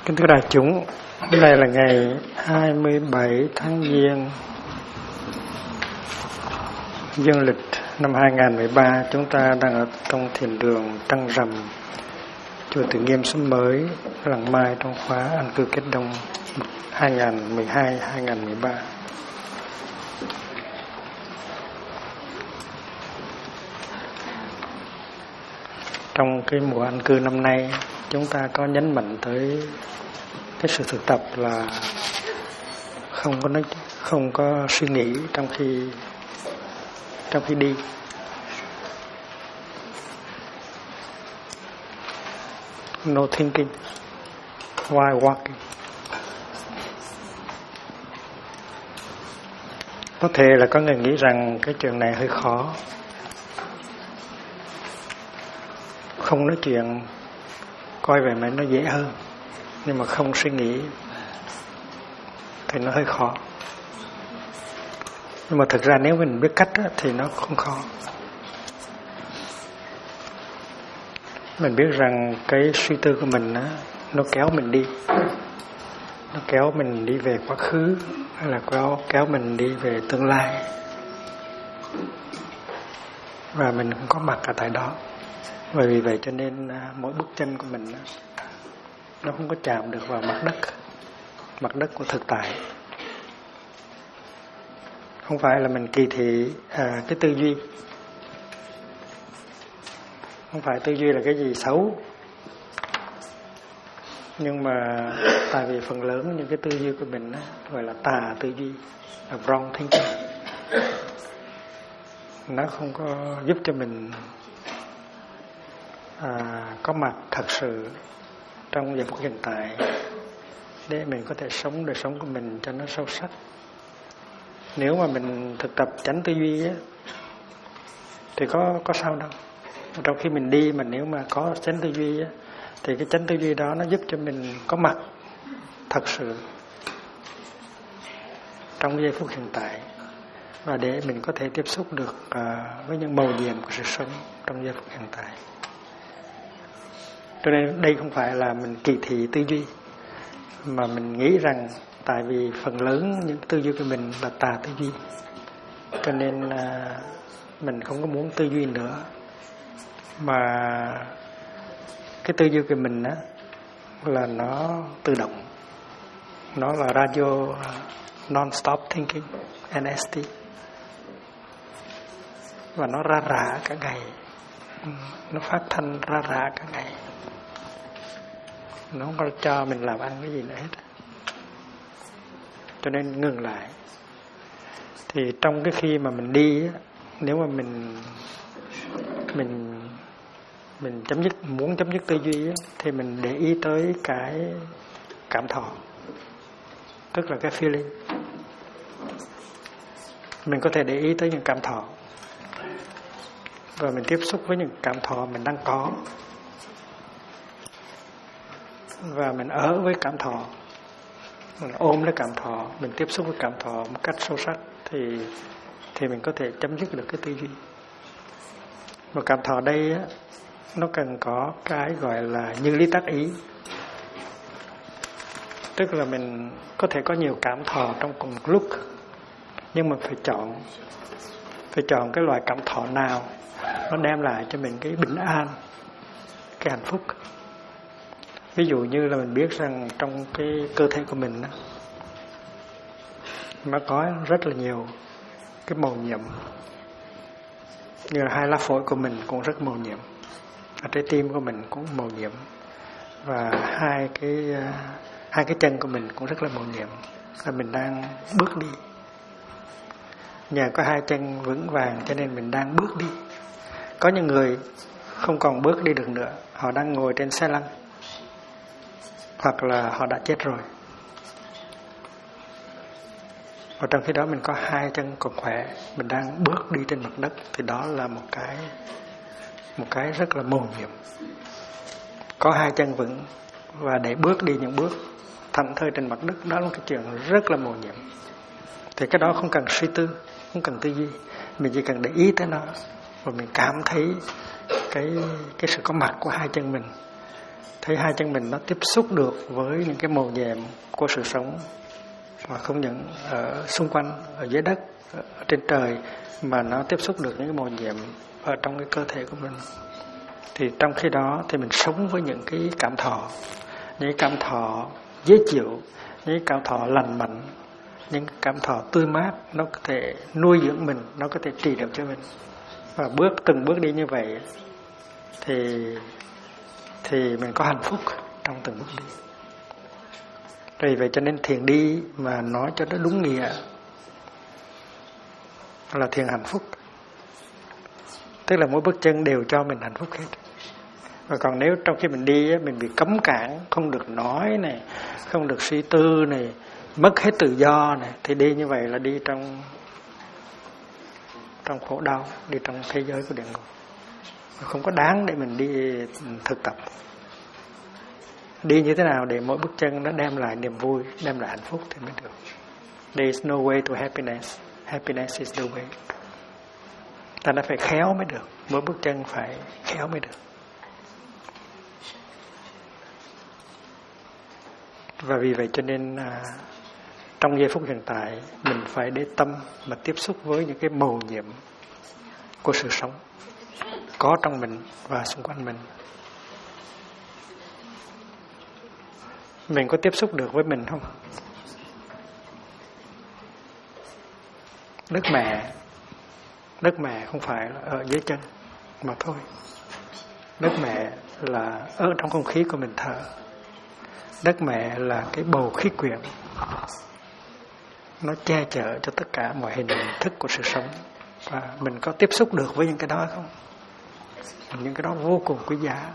Kính thưa đại chúng, hôm nay là ngày 27 tháng Giêng dương lịch năm 2013. Chúng ta đang ở trong thiền đường Trăng Rằm, chùa Từ Nghiêm Xóm Mới, Làng Mai trong khóa An cư Kết Đông 2012-2013. Trong cái mùa an cư năm nay, chúng ta có nhấn mạnh tới cái sự thực tập là không có suy nghĩ trong khi đi. No thinking while walking. Có thể là có người nghĩ rằng cái chuyện này hơi khó. Không nói chuyện coi về mà nó dễ hơn, nhưng mà không suy nghĩ thì nó hơi khó. Nhưng mà thực ra nếu mình biết cách thì nó không khó. Mình biết rằng cái suy tư của mình nó kéo mình đi. Nó kéo mình đi về quá khứ, hay là kéo mình đi về tương lai. Và mình không có mặt ở tại đó. Và vì vậy cho nên mỗi bước chân của mình nó không có chạm được vào mặt đất của thực tại. Không phải là mình kỳ thị cái tư duy. Không phải tư duy là cái gì xấu. Nhưng mà tại vì phần lớn những cái tư duy của mình gọi là tà tư duy, là wrong thinking. Nó không có giúp cho mình có mặt thật sự trong giây phút hiện tại để mình có thể sống đời sống của mình cho nó sâu sắc. Nếu mà mình thực tập tránh tư duy thì có sao đâu. Trong khi mình đi mà nếu mà có tránh tư duy thì cái tránh tư duy đó nó giúp cho mình có mặt thật sự trong giây phút hiện tại, và để mình có thể tiếp xúc được với những màu nhiệm của sự sống trong giây phút hiện tại. Cho nên đây không phải là mình kỳ thị tư duy, mà mình nghĩ rằng tại vì phần lớn những tư duy của mình là tà tư duy, cho nên mình không có muốn tư duy nữa, mà cái tư duy của mình là nó tự động, nó là radio non-stop thinking, NST, và nó ra rã cả ngày, nó phát thanh ra rã cả ngày. Nó không có cho mình làm ăn cái gì nữa hết. Cho nên ngừng lại. Thì trong cái khi mà mình đi, nếu mà mình muốn chấm dứt tư duy thì mình để ý tới cái cảm thọ, tức là cái feeling. Mình có thể để ý tới những cảm thọ, và mình tiếp xúc với những cảm thọ mình đang có, và mình ở với cảm thọ, mình ôm lấy cảm thọ, mình tiếp xúc với cảm thọ một cách sâu sắc, thì mình có thể chấm dứt được cái tư duy. Và cảm thọ đây nó cần có cái gọi là như lý tác ý, tức là mình có thể có nhiều cảm thọ trong cùng một lúc, nhưng mà phải chọn cái loại cảm thọ nào nó đem lại cho mình cái bình an, cái hạnh phúc. Ví dụ như là mình biết rằng trong cái cơ thể của mình nó có rất là nhiều cái màu nhiệm, như là hai lá phổi của mình cũng rất màu nhiệm, trái tim của mình cũng màu nhiệm, và hai cái chân của mình cũng rất là màu nhiệm. Là mình đang bước đi, nhờ có hai chân vững vàng cho nên mình đang bước đi. Có những người không còn bước đi được nữa, họ đang ngồi trên xe lăn, hoặc là họ đã chết rồi. Và trong khi đó mình có hai chân còn khỏe, mình đang bước đi trên mặt đất, thì đó là một cái rất là mầu nhiệm. Có hai chân vững và để bước đi những bước thảnh thơi trên mặt đất, đó là một cái chuyện rất là mầu nhiệm. Thì cái đó không cần suy tư, không cần tư duy, mình chỉ cần để ý tới nó, và mình cảm thấy cái sự có mặt của hai chân mình thấy hai chân mình nó tiếp xúc được với những cái màu nhiệm của sự sống, và không những ở xung quanh, ở dưới đất, ở trên trời, mà nó tiếp xúc được những cái màu nhiệm ở trong cái cơ thể của mình. Thì trong khi đó thì mình sống với những cái cảm thọ, những cảm thọ dễ chịu, những cảm thọ lành mạnh, những cảm thọ tươi mát, nó có thể nuôi dưỡng mình, nó có thể trị được cho mình. Và từng bước đi như vậy thì mình có hạnh phúc trong từng bước đi. Vì vậy cho nên thiền đi mà nói cho nó đúng nghĩa là thiền hạnh phúc. Tức là mỗi bước chân đều cho mình hạnh phúc hết. Và còn nếu trong khi mình đi mình bị cấm cản, không được nói này, không được suy tư này, mất hết tự do này, thì đi như vậy là đi trong khổ đau, đi trong thế giới của địa ngục. Không có đáng để mình đi thực tập. Đi như thế nào để mỗi bước chân nó đem lại niềm vui, đem lại hạnh phúc thì mới được. There is no way to happiness. Happiness is the way. Ta đã phải khéo mới được. Mỗi bước chân phải khéo mới được. Và vì vậy cho nên trong giây phút hiện tại mình phải để tâm mà tiếp xúc với những cái mầu nhiệm của sự sống có trong mình và xung quanh mình. Mình có tiếp xúc được với mình không? Đất mẹ không phải là ở dưới chân mà thôi. Đất mẹ là ở trong không khí của mình thở. Đất mẹ là cái bầu khí quyển, nó che chở cho tất cả mọi hình thức của sự sống. Và mình có tiếp xúc được với những cái đó không? Những cái đó vô cùng quý giá.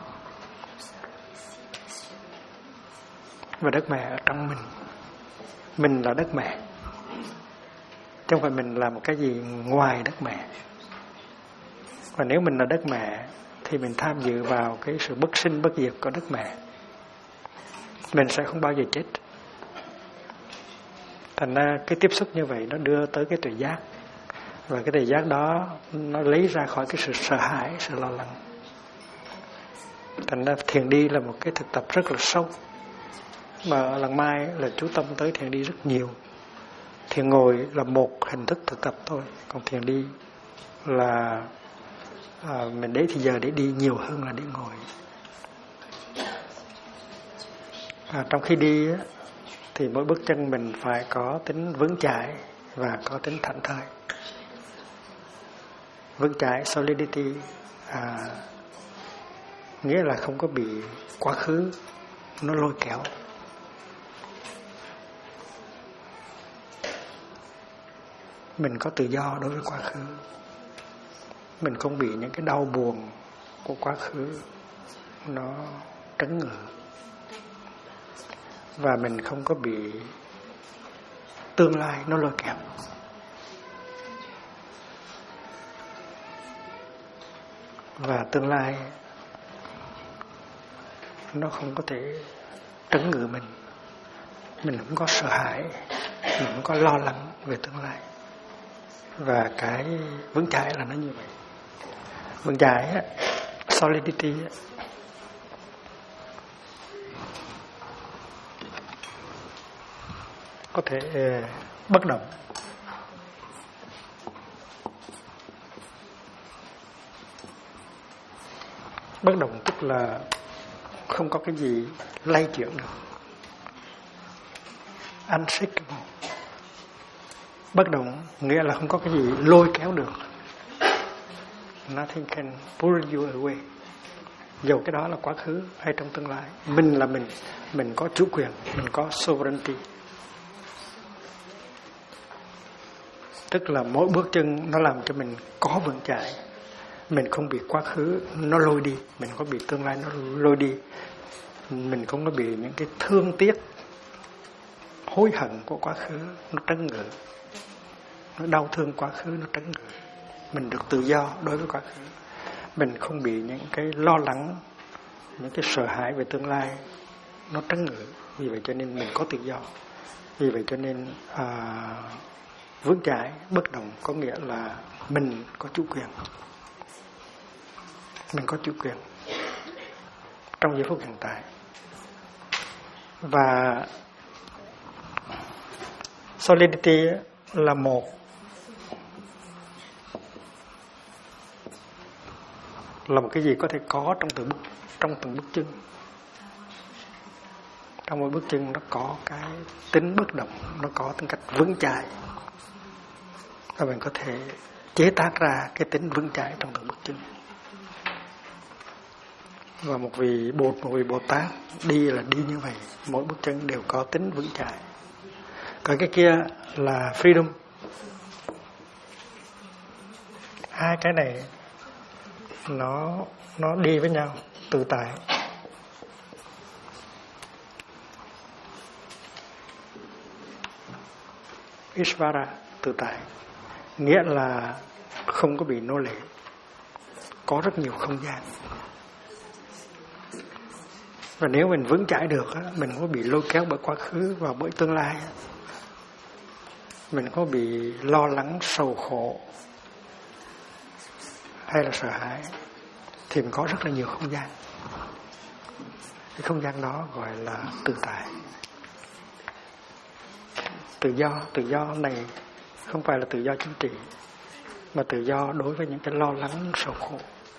Và đất mẹ ở trong mình. Mình là đất mẹ, chứ không phải mình là một cái gì ngoài đất mẹ. Và nếu mình là đất mẹ thì mình tham dự vào cái sự bất sinh bất diệt của đất mẹ. Mình sẽ không bao giờ chết. Thành ra cái tiếp xúc như vậy nó đưa tới cái tuệ giác. Và cái tuệ giác đó nó lấy ra khỏi cái sự sợ hãi, sự lo lắng. Thành ra thiền đi là một cái thực tập rất là sâu. Mà ở Làng Mai là chú tâm tới thiền đi rất nhiều. Thiền ngồi là một hình thức thực tập thôi. Còn thiền đi là mình để thì giờ để đi nhiều hơn là để ngồi. Trong khi đi thì mỗi bước chân mình phải có tính vững chãi và có tính thảnh thơi. Vững chãi, solidity, nghĩa là không có bị quá khứ nó lôi kéo. Mình có tự do đối với quá khứ. Mình không bị những cái đau buồn của quá khứ nó trấn ngự. Và mình không có bị tương lai nó lôi kéo. Và tương lai nó không có thể trấn ngự mình. Mình không có sợ hãi, mình không có lo lắng về tương lai. Và cái vững chãi là nó như vậy. Vững chãi, solidity, có thể bất động. Bất động tức là không có cái gì lay chuyển được. Unshakable. Bất động nghĩa là không có cái gì lôi kéo được. Nothing can pull you away. Dù cái đó là quá khứ hay trong tương lai. Mình là mình có chủ quyền, mình có sovereignty. Tức là mỗi bước chân nó làm cho mình có vững chãi. Mình không bị quá khứ nó lôi đi, mình không bị tương lai nó lôi đi. Mình không có bị những cái thương tiếc, hối hận của quá khứ nó trấn ngự. Nó đau thương quá khứ nó trấn ngự. Mình được tự do đối với quá khứ. Mình không bị những cái lo lắng, những cái sợ hãi về tương lai nó trấn ngự. Vì vậy cho nên mình có tự do. Vì vậy cho nên vững chãi, bất động có nghĩa là mình có chủ quyền. Mình có chủ quyền trong giây phút hiện tại. Và solidity là một cái gì có thể có trong từng bước chân. Trong mỗi bước chân nó có cái tính bất động, nó có tính cách vững chãi, và mình có thể chế tác ra cái tính vững chãi trong từng bước chân. Và một vị Bồ Tát đi là đi như vậy, mỗi bước chân đều có tính vững chãi. Còn cái kia là freedom. Hai cái này nó đi với nhau, tự tại. Ishvara, tự tại, nghĩa là không có bị nô lệ, có rất nhiều không gian. Và nếu mình vững chãi được, mình không có bị lôi kéo bởi quá khứ và bởi tương lai, mình không có bị lo lắng, sầu khổ hay là sợ hãi, thì mình có rất là nhiều không gian. Cái không gian đó gọi là tự tại. Tự do này không phải là tự do chính trị, mà tự do đối với những cái lo lắng, sầu khổ.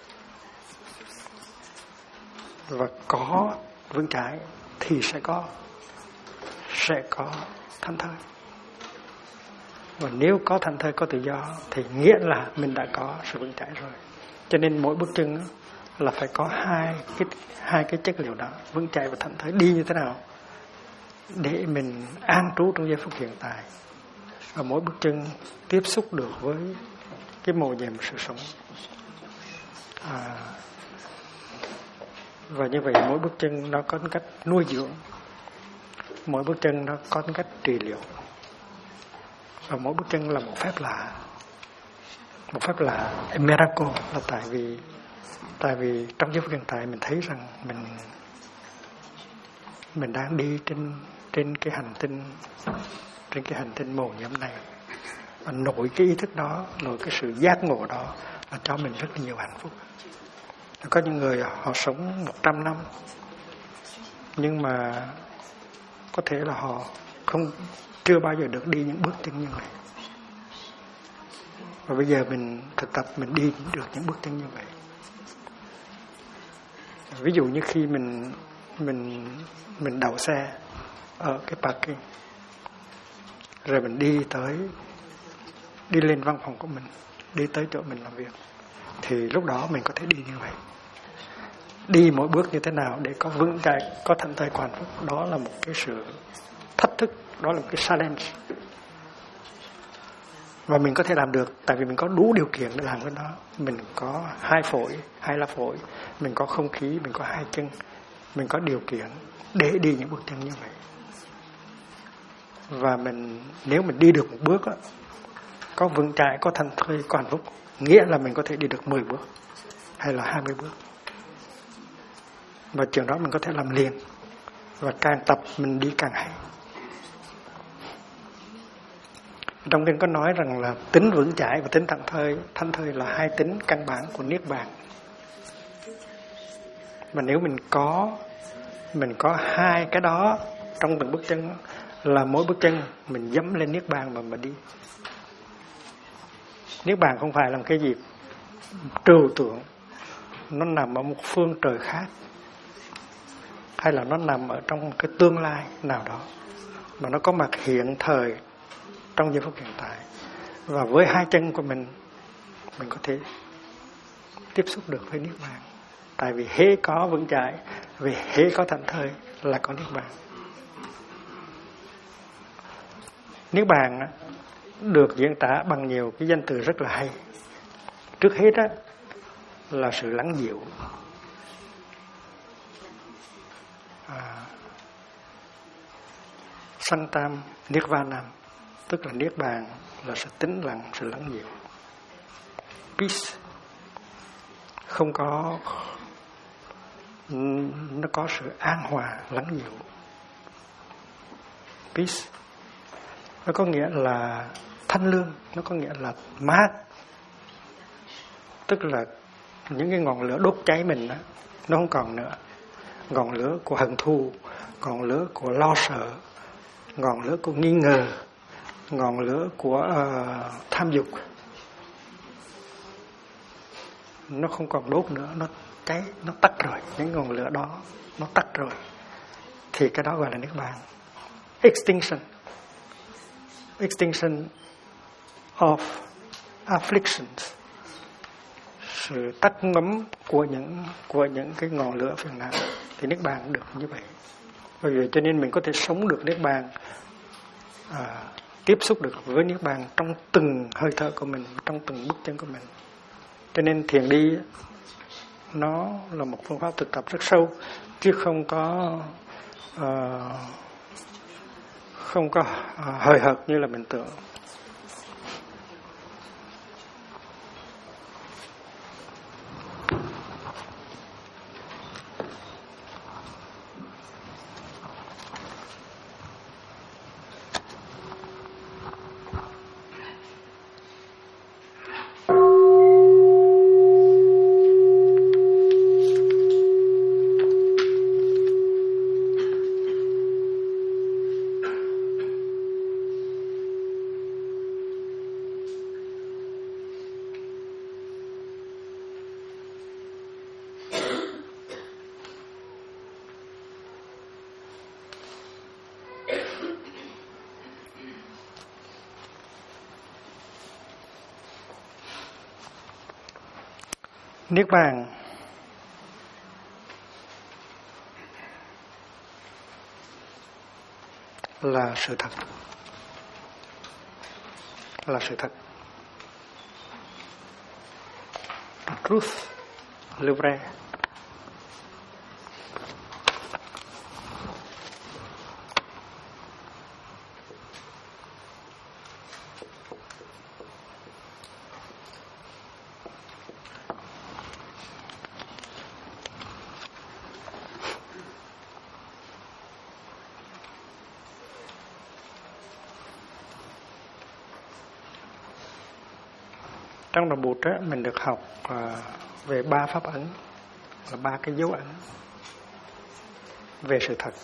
Và có vững chãi thì sẽ có thảnh thơi. Và nếu có thảnh thơi, có tự do thì nghĩa là mình đã có sự vững chãi rồi. Cho nên mỗi bước chân là phải có hai cái chất liệu đó, vững chãi và thảnh thơi. Đi như thế nào để mình an trú trong giây phút hiện tại, và mỗi bước chân tiếp xúc được với cái mầu nhiệm sự sống. Và như vậy mỗi bước chân nó có cách nuôi dưỡng, mỗi bước chân nó có cách trị liệu, và mỗi bước chân là một phép lạ. Một phép lạ, a miracle, là tại vì trong giây phút hiện tại mình thấy rằng mình đang đi trên cái hành tinh mầu nhiệm này, và nội cái ý thức đó, nội cái sự giác ngộ đó là cho mình rất là nhiều hạnh phúc. Có những người họ sống 100 năm, nhưng mà có thể là họ chưa bao giờ được đi những bước chân như vậy. Và bây giờ mình thực tập, mình đi được những bước chân như vậy. Ví dụ như khi mình đậu xe ở cái parking, rồi mình đi lên văn phòng của mình, đi tới chỗ mình làm việc, thì lúc đó mình có thể đi như vậy. Đi mỗi bước như thế nào để có vững chãi, có thảnh thơi, hạnh phúc, đó là một cái sự thách thức, đó là một cái challenge. Và mình có thể làm được, tại vì mình có đủ điều kiện để làm cái đó. Mình có 2 phổi, 2 lá phổi, mình có không khí, mình có 2 chân, mình có điều kiện để đi những bước chân như vậy. Và nếu mình đi được một bước đó, có vững chãi, có thảnh thơi, có hạnh phúc, nghĩa là mình có thể đi được 10 bước hay là 20 bước. Và chuyện đó mình có thể làm liền, và càng tập mình đi càng hay. Trong kinh có nói rằng là tính vững chãi và tính thảnh thơi là 2 tính căn bản của niết bàn. Mà nếu mình có 2 cái đó trong từng bước chân, là mỗi bước chân mình dẫm lên niết bàn mà đi. Niết bàn không phải là một cái gì trừu tượng, nó nằm ở một phương trời khác, hay là nó nằm ở trong cái tương lai nào đó, mà nó có mặt hiện thời trong giây phút hiện tại. Và với 2 chân của mình có thể tiếp xúc được với niết bàn. Tại vì hễ có vững chãi, vì hễ có thảnh thơi là có niết bàn. Niết bàn được diễn tả bằng nhiều cái danh từ rất là hay. Trước hết là sự lắng dịu. Santam Nirvanam, tức là niết bàn là sự tĩnh lặng, sự lắng dịu. Peace, nó có sự an hòa, lắng dịu. Peace, nó có nghĩa là thanh lương, nó có nghĩa là mát. Tức là những cái ngọn lửa đốt cháy mình đó, nó không còn nữa. ngọn lửa của hận thù, ngọn lửa của lo sợ, ngọn lửa của nghi ngờ, ngọn lửa của tham dục. Nó không còn đốt nữa, nó cháy, nó tắt rồi. Những ngọn lửa đó nó tắt rồi, thì cái đó gọi là niết bàn. Extinction of afflictions, sự tắt ngấm của những cái ngọn lửa phiền não, thì niết bàn được như vậy. Bởi vì cho nên mình có thể sống được niết bàn, tiếp xúc được với niết bàn trong từng hơi thở của mình, trong từng bước chân của mình. Cho nên thiền đi nó là một phương pháp thực tập rất sâu, chứ không có hời hợt như là mình tưởng. Niết bàn là sự thật, là sự thật. Truth, le vrai. Trong Đạo Bụt mình được học về 3 pháp ấn, là 3 cái dấu ấn về sự thật.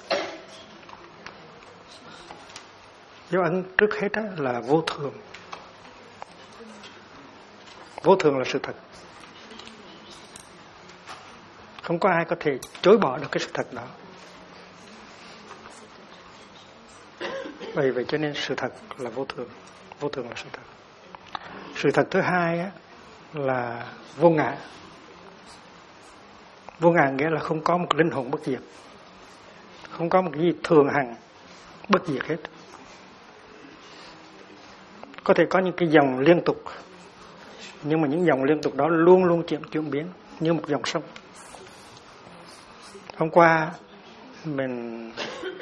Dấu ấn trước hết là vô thường. Vô thường là sự thật. Không có ai có thể chối bỏ được cái sự thật đó. Bởi vậy cho nên sự thật là vô thường. Vô thường là sự thật. Sự thật thứ hai là vô ngã. Vô ngã nghĩa là không có một linh hồn bất diệt, không có một cái gì thường hằng bất diệt hết. Có thể có những cái dòng liên tục, nhưng mà những dòng liên tục đó luôn luôn chuyển biến như một dòng sông. Hôm qua mình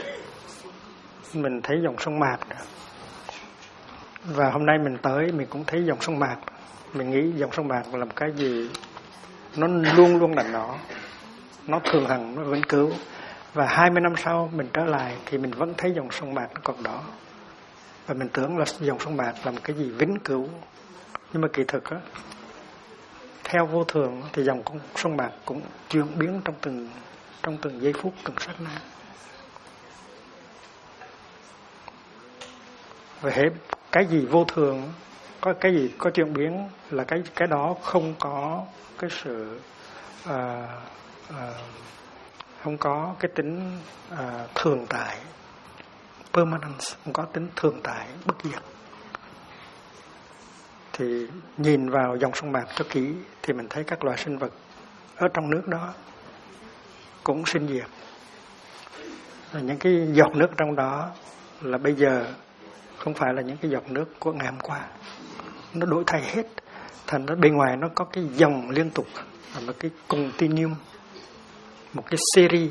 thấy dòng sông Mạc, và hôm nay mình tới mình cũng thấy dòng sông Mạc. Mình nghĩ dòng sông Mạc là một cái gì nó luôn luôn là nó thường hằng, nó vĩnh cửu. Và 20 năm sau mình trở lại thì mình vẫn thấy dòng sông Mạc nó còn đó, và mình tưởng là dòng sông Mạc là một cái gì vĩnh cửu. Nhưng mà kỳ thực theo vô thường thì dòng sông Mạc cũng chuyển biến trong từng giây phút, từng sát na. Và hết cái gì vô thường, có cái gì có chuyển biến là cái đó không có cái sự không có cái tính thường tại, permanence, không có tính thường tại, bất diệt. Thì nhìn vào dòng sông Mạc cho kỹ thì mình thấy các loài sinh vật ở trong nước đó cũng sinh diệt. Và những cái giọt nước trong đó là bây giờ không phải là những cái giọt nước của ngày hôm qua. Nó đổi thay hết. Thành ra bên ngoài nó có cái dòng liên tục, một cái continuum, một cái series.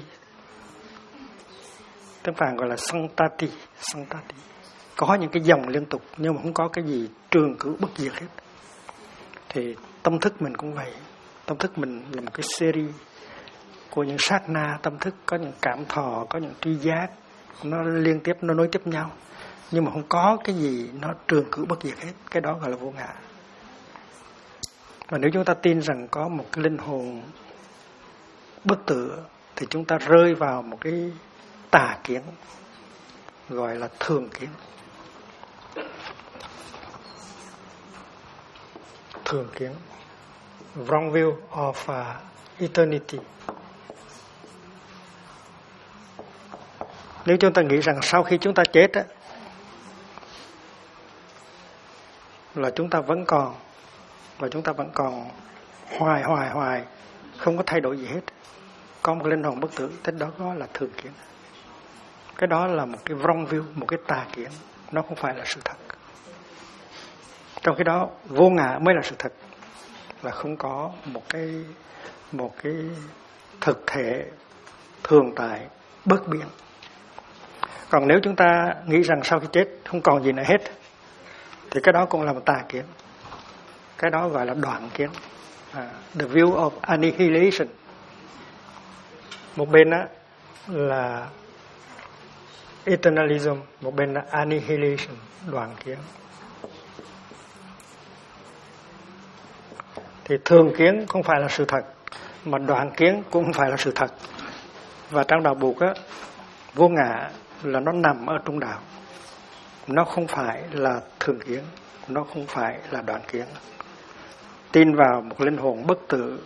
Tiếng Phạn gọi là santati. Có những cái dòng liên tục nhưng mà không có cái gì trường cửu bất diệt hết. Thì tâm thức mình cũng vậy. Tâm thức mình là một cái series của những sát na tâm thức, có những cảm thọ, có những tri giác, nó liên tiếp, nó nối tiếp nhau. Nhưng mà không có cái gì nó trường cửu bất diệt hết. Cái đó gọi là vô ngã. Và nếu chúng ta tin rằng có một cái linh hồn bất tử, thì chúng ta rơi vào một cái tà kiến gọi là thường kiến. Thường kiến, wrong view of eternity. Nếu chúng ta nghĩ rằng sau khi chúng ta chết á, là chúng ta vẫn còn, và chúng ta vẫn còn hoài, không có thay đổi gì hết, có một linh hồn bất tử, thế đó gọi là thường kiến. Cái đó là một cái wrong view, một cái tà kiến, nó không phải là sự thật. Trong khi đó vô ngã mới là sự thật, là không có một cái thực thể thường tại bất biến. Còn nếu chúng ta nghĩ rằng sau khi chết không còn gì nữa hết, thì cái đó cũng là một tà kiến. Cái đó gọi là đoạn kiến, the view of annihilation. Một bên đó là eternalism, một bên là annihilation, đoạn kiến. Thì thường kiến không phải là sự thật, mà đoạn kiến cũng không phải là sự thật. Và trong đạo Bụt á, vô ngã là nó nằm ở trung đạo. Nó không phải là thường kiến, nó không phải là đoạn kiến. Tin vào một linh hồn bất tử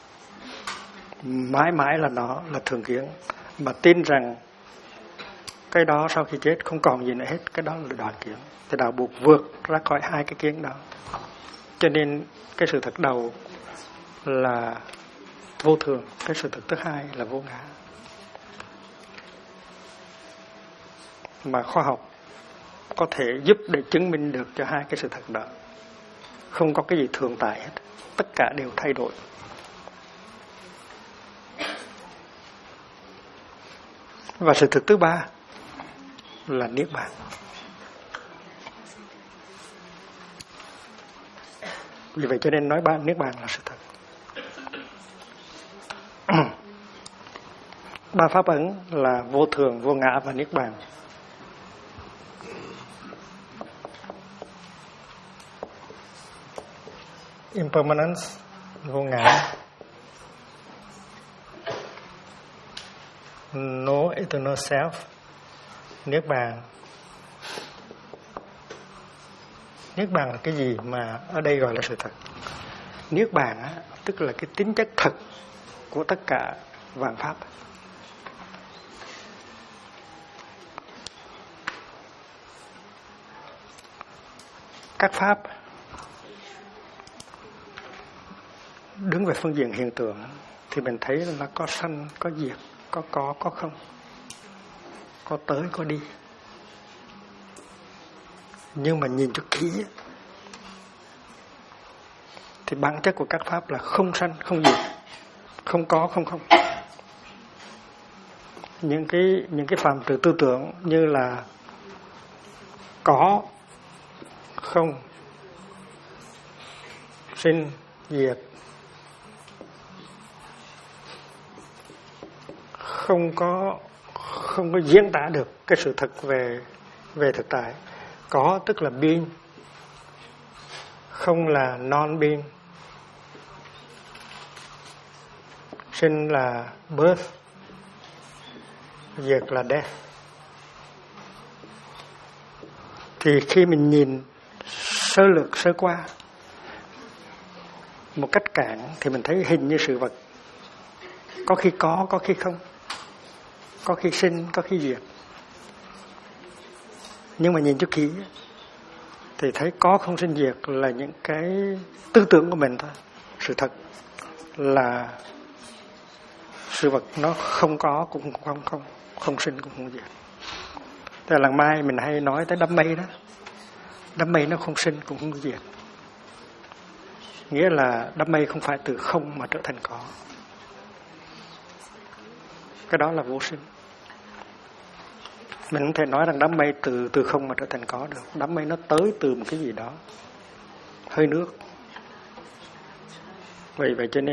mãi mãi là nó là thường kiến, mà tin rằng cái đó sau khi chết không còn gì nữa hết, cái đó là đoạn kiến. Thì đạo Bụt vượt ra khỏi hai cái kiến đó. Cho nên cái sự thật đầu là vô thường, cái sự thật thứ hai là vô ngã. Mà khoa học có thể giúp để chứng minh được cho hai cái sự thật đó. Không có cái gì thường tại hết, tất cả đều thay đổi. Và sự thực thứ ba là niết bàn. Vì vậy cho nên nói niết bàn là sự thật. Ba pháp ấn là vô thường, vô ngã và niết bàn. Impermanence, vô ngã. No eternal self, niết bàn. Niết bàn là cái gì mà ở đây gọi là sự thật? Niết bàn á, tức là cái tính chất thật của tất cả vạn pháp. Các pháp đứng về phương diện hiện tượng thì mình thấy là nó có sanh, có diệt, có không, có tới, có đi. Nhưng mà nhìn cho kỹ thì bản chất của các pháp là không sanh, không diệt, không có, không không. Những cái phạm trù tư tưởng như là có, không, sinh, diệt, không có diễn tả được cái sự thật về thực tại. Có tức là being, không là non-being, sinh là birth, diệt là death. Thì khi mình nhìn sơ lược sơ qua một cách cạn thì mình thấy hình như sự vật có khi có khi không, có khi sinh, có khi diệt. Nhưng mà nhìn cho kỹ thì thấy có không sinh diệt là những cái tư tưởng của mình thôi. Sự thật là sự vật nó không có cũng không sinh cũng không diệt. Thế là lần mai mình hay nói tới đám mây đó. Đám mây nó không sinh cũng không diệt. Nghĩa là đám mây không phải từ không mà trở thành có. Cái đó là vô sinh. Mình không thể nói rằng đám mây từ không mà trở thành có được. Đám mây nó tới từ một cái gì đó, hơi nước. Vậy cho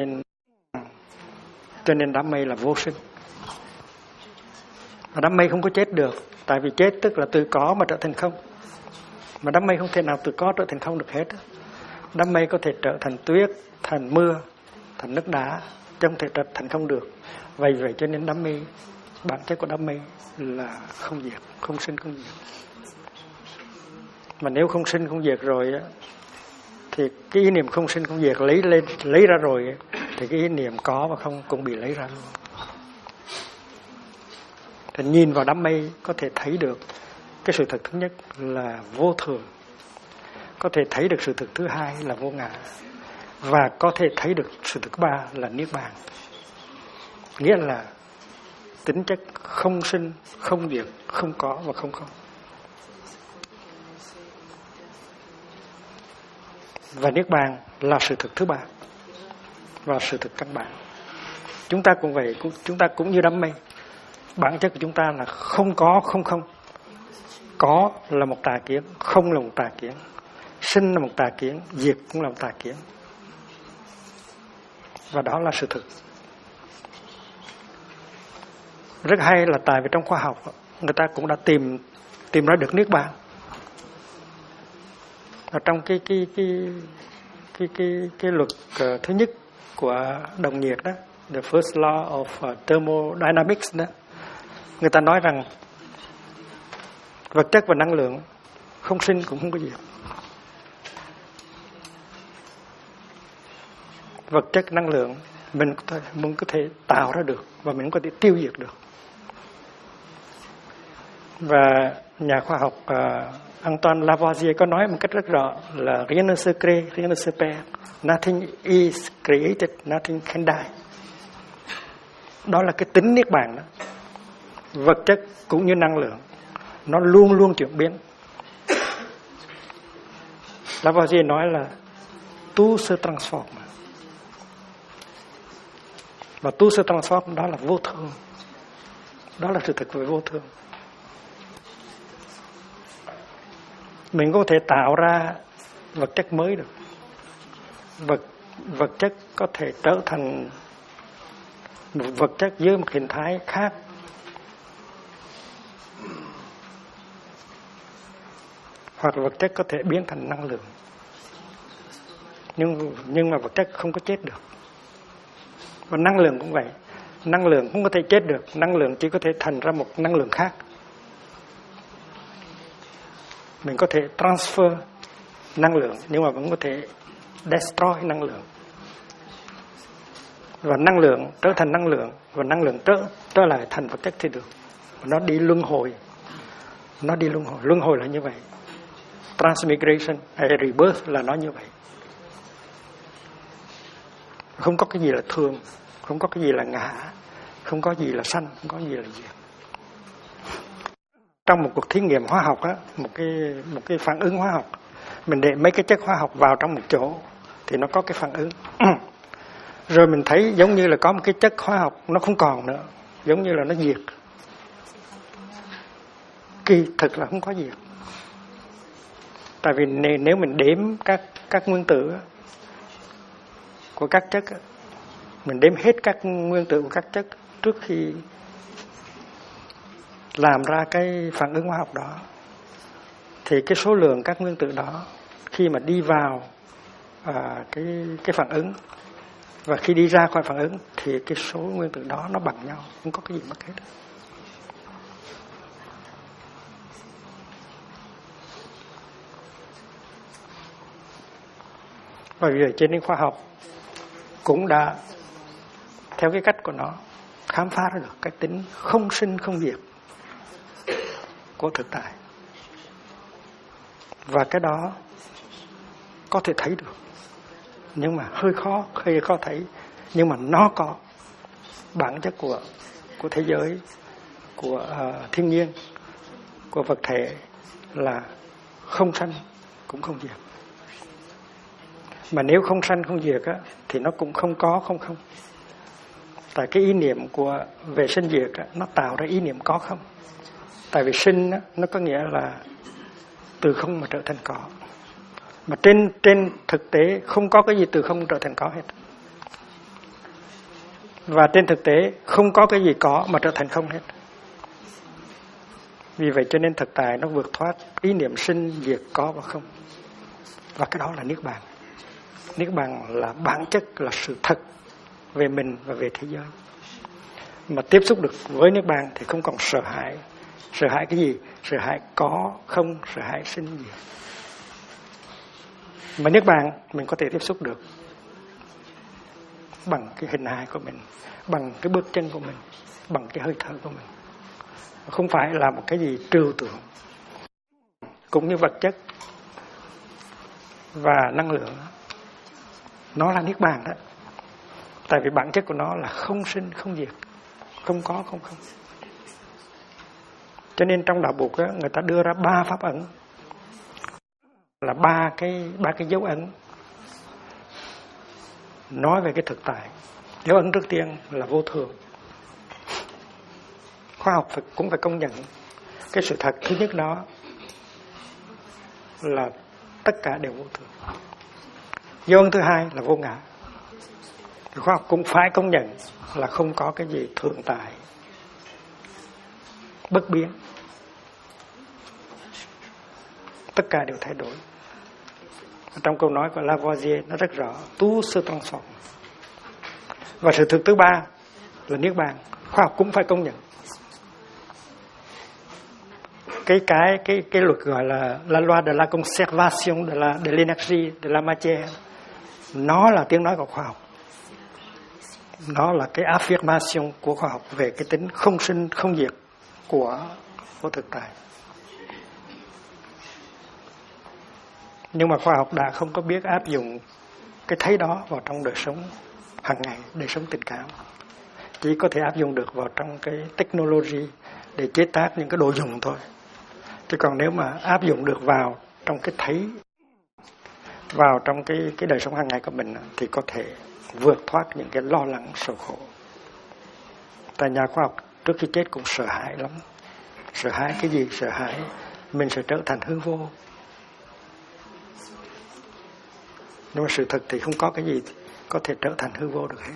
nên đám mây là vô sinh. Và đám mây không có chết được, tại vì chết tức là từ có mà trở thành không. Mà đám mây không thể nào từ có trở thành không được hết. Đám mây có thể trở thành tuyết, thành mưa, thành nước đá, chứ không thể trở thành không được. Vậy cho nên đam mê, bản chất của đam mê là không diệt, không sinh không diệt. Mà nếu không sinh không diệt rồi á, thì cái ý niệm không sinh không diệt lấy ra rồi thì cái ý niệm có và không cũng bị lấy ra luôn. Thì nhìn vào đám mây có thể thấy được cái sự thật thứ nhất là vô thường, có thể thấy được sự thật thứ hai là vô ngã, và có thể thấy được sự thật thứ ba là niết bàn. Nghĩa là tính chất không sinh không diệt, không có và không không. Và niết bàn là sự thực thứ ba và sự thực căn bản. Chúng ta cũng vậy, chúng ta cũng như đám mây. Bản chất của chúng ta là không có không không. Có là một tà kiến, không là một tà kiến, sinh là một tà kiến, diệt cũng là một tà kiến. Và đó là sự thực. Rất hay là tại vì trong khoa học người ta cũng đã tìm ra được niết bàn. Ở trong cái luật thứ nhất của đồng nhiệt đó, the first law of thermodynamics đó, người ta nói rằng vật chất và năng lượng không sinh cũng không có diệt. Vật chất năng lượng mình có thể tạo ra được và mình có thể tiêu diệt được. Và nhà khoa học Antoine Lavoisier có nói một cách rất rõ là rien ne se crée, rien ne se perd, nothing is created, nothing can die. Đó là cái tính niết bàn đó. Vật chất cũng như năng lượng, nó luôn luôn chuyển biến. Lavoisier nói là tout se transforme. Và tout se transforme đó là vô thường. Đó là sự thực về vô thường. Mình có thể tạo ra vật chất mới được. Vật chất có thể trở thành một vật chất dưới một hình thái khác. Hoặc vật chất có thể biến thành năng lượng. Nhưng mà vật chất không có chết được. Và năng lượng cũng vậy. Năng lượng cũng có thể chết được. Năng lượng chỉ có thể thành ra một năng lượng khác. Mình có thể transfer năng lượng, nhưng mà vẫn có thể destroy năng lượng. Và năng lượng trở thành năng lượng, và năng lượng trở lại thành vật chất thì được. Nó đi luân hồi. Nó đi luân hồi. Luân hồi là như vậy. Transmigration hay rebirth là nó như vậy. Không có cái gì là thường, không có cái gì là ngã, không có gì là sanh, không có gì là diệt. Trong một cuộc thí nghiệm hóa học á, một cái phản ứng hóa học, mình để mấy cái chất hóa học vào trong một chỗ thì nó có cái phản ứng. Rồi mình thấy giống như là có một cái chất hóa học nó không còn nữa, giống như là nó diệt. Kỳ thực là không có diệt. Tại vì nếu mình đếm các nguyên tử của các chất, mình đếm hết các nguyên tử của các chất trước khi làm ra cái phản ứng hóa học đó, thì cái số lượng các nguyên tử đó khi mà đi vào cái phản ứng và khi đi ra khỏi phản ứng thì cái số nguyên tử đó nó bằng nhau, không có cái gì mất hết. Và bây giờ trên khoa học cũng đã theo cái cách của nó khám phá ra được cái tính không sinh không diệt của thực tại. Và cái đó có thể thấy được, nhưng mà hơi khó thấy, nhưng mà nó có bản chất của thế giới, của thiên nhiên, của vật thể là không sanh cũng không diệt. Mà nếu không sanh không diệt á, thì nó cũng không có không không. Tại cái ý niệm về sinh diệt á, nó tạo ra ý niệm có không. Tại vì sinh á, nó có nghĩa là từ không mà trở thành có. Mà trên thực tế không có cái gì từ không trở thành có hết. Và trên thực tế không có cái gì có mà trở thành không hết. Vì vậy cho nên thực tại nó vượt thoát ý niệm sinh diệt có và không. Và cái đó là niết bàn. Niết bàn là bản chất, là sự thật về mình và về thế giới. mà tiếp xúc được với Niết Bàn thì không còn sợ hãi. Sợ hãi cái gì? Sợ hãi có không, sợ hãi sinh diệt. Mà Niết Bàn mình có thể tiếp xúc được bằng cái hình hài của mình, bằng cái bước chân của mình, bằng cái hơi thở của mình. Không phải là một cái gì trừu tượng. Cũng như vật chất và năng lượng, nó là Niết Bàn đó. Tại vì bản chất của nó là không sinh không diệt, không có không không. Cho nên trong đạo Phật người ta đưa ra 3 pháp ấn, là ba cái dấu ấn nói về cái thực tại. Dấu ấn trước tiên là vô thường. Khoa học cũng phải công nhận cái sự thật thứ nhất đó là tất cả đều vô thường. Dấu ấn thứ hai là vô ngã. Thì khoa học cũng phải công nhận là không có cái gì thường tại, bất biến. Tất cả đều thay đổi. Trong câu nói của Lavoisier nó rất rõ, tout se transforme. Và sự thực thứ ba là Niết Bàn. Khoa học cũng phải công nhận. Cái luật gọi là la loi de la conservation de l'énergie de la matière, nó là tiếng nói của khoa học. Nó là cái affirmation của khoa học về cái tính không sinh không diệt của thực tại. Nhưng mà khoa học đã không có biết áp dụng cái thấy đó vào trong đời sống hàng ngày, đời sống tình cảm. Chỉ có thể áp dụng được vào trong cái technology để chế tác những cái đồ dùng thôi. Chứ còn nếu mà áp dụng được vào trong cái thấy, vào trong cái đời sống hàng ngày của mình thì có thể vượt thoát những cái lo lắng sầu khổ. Tại nhà khoa học trước khi chết cũng sợ hãi lắm. Sợ hãi cái gì? Sợ hãi mình sẽ trở thành hư vô. Nhưng mà sự thật thì không có cái gì có thể trở thành hư vô được hết.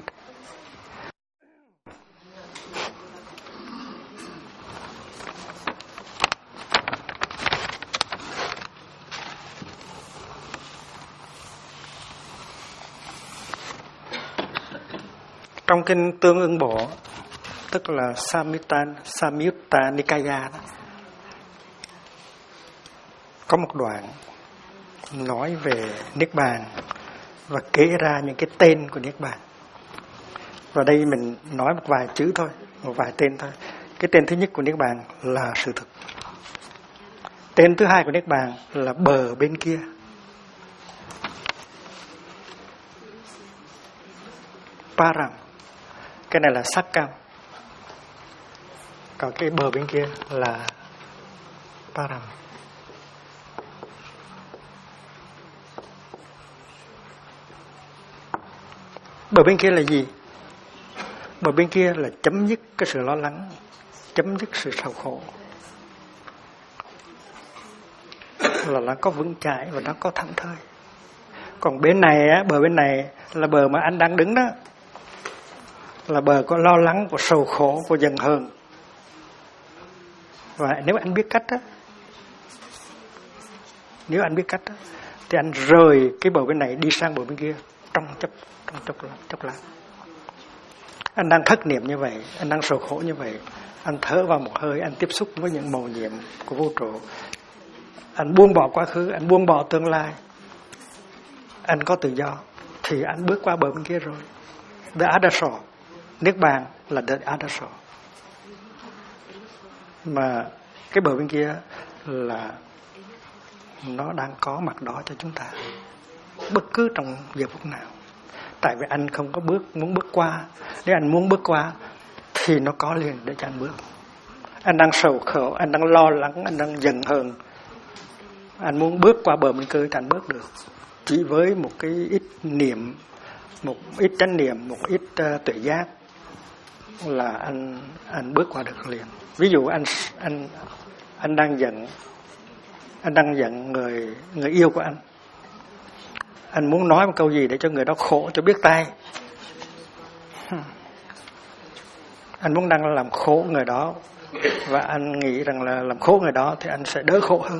Trong kinh Tương Ưng Bộ, tức là Samyutta Nikaya đó, có một đoạn nói về Niết Bàn và kể ra những cái tên của Niết Bàn. Và đây mình nói một vài chữ thôi, một vài tên thôi. Cái tên thứ nhất của Niết Bàn là sự thực. Tên thứ hai của Niết Bàn là bờ bên kia. Param. Cái này là sắc cam. Còn cái bờ bên kia là Param. Bờ bên kia là gì? Bờ bên kia là chấm dứt cái sự lo lắng, chấm dứt sự sầu khổ. Là nó có vững chãi và nó có thảnh thơi. Còn bên này á, bờ bên này là bờ mà anh đang đứng đó. Là bờ có lo lắng, của sầu khổ, của giận hờn. Và nếu anh biết cách á, thì anh rời cái bờ bên này đi sang bờ bên kia trong chốc lát. Anh đang thất niệm như vậy, anh đang sầu khổ như vậy, anh thở vào một hơi, anh tiếp xúc với những màu nhiệm của vô trụ. Anh buông bỏ quá khứ, anh buông bỏ tương lai, anh có tự do, thì anh bước qua bờ bên kia rồi. The other shore. Niết Bàn là the other shore. Mà cái bờ bên kia là nó đang có mặt đó cho chúng ta bất cứ trong giờ phút nào. Tại vì anh không có muốn bước qua. Nếu anh muốn bước qua thì nó có liền để cho anh bước. Anh đang sầu khổ, anh đang lo lắng, anh đang giận hờn, anh muốn bước qua bờ bên kia thì anh bước được. Chỉ với một cái ít niệm, một ít chánh niệm, một ít tuệ giác là anh bước qua được liền. Ví dụ anh đang giận người yêu của anh. Anh muốn nói một câu gì để cho người đó khổ, cho biết tay. Anh muốn đang làm khổ người đó, và anh nghĩ rằng là làm khổ người đó thì anh sẽ đỡ khổ hơn.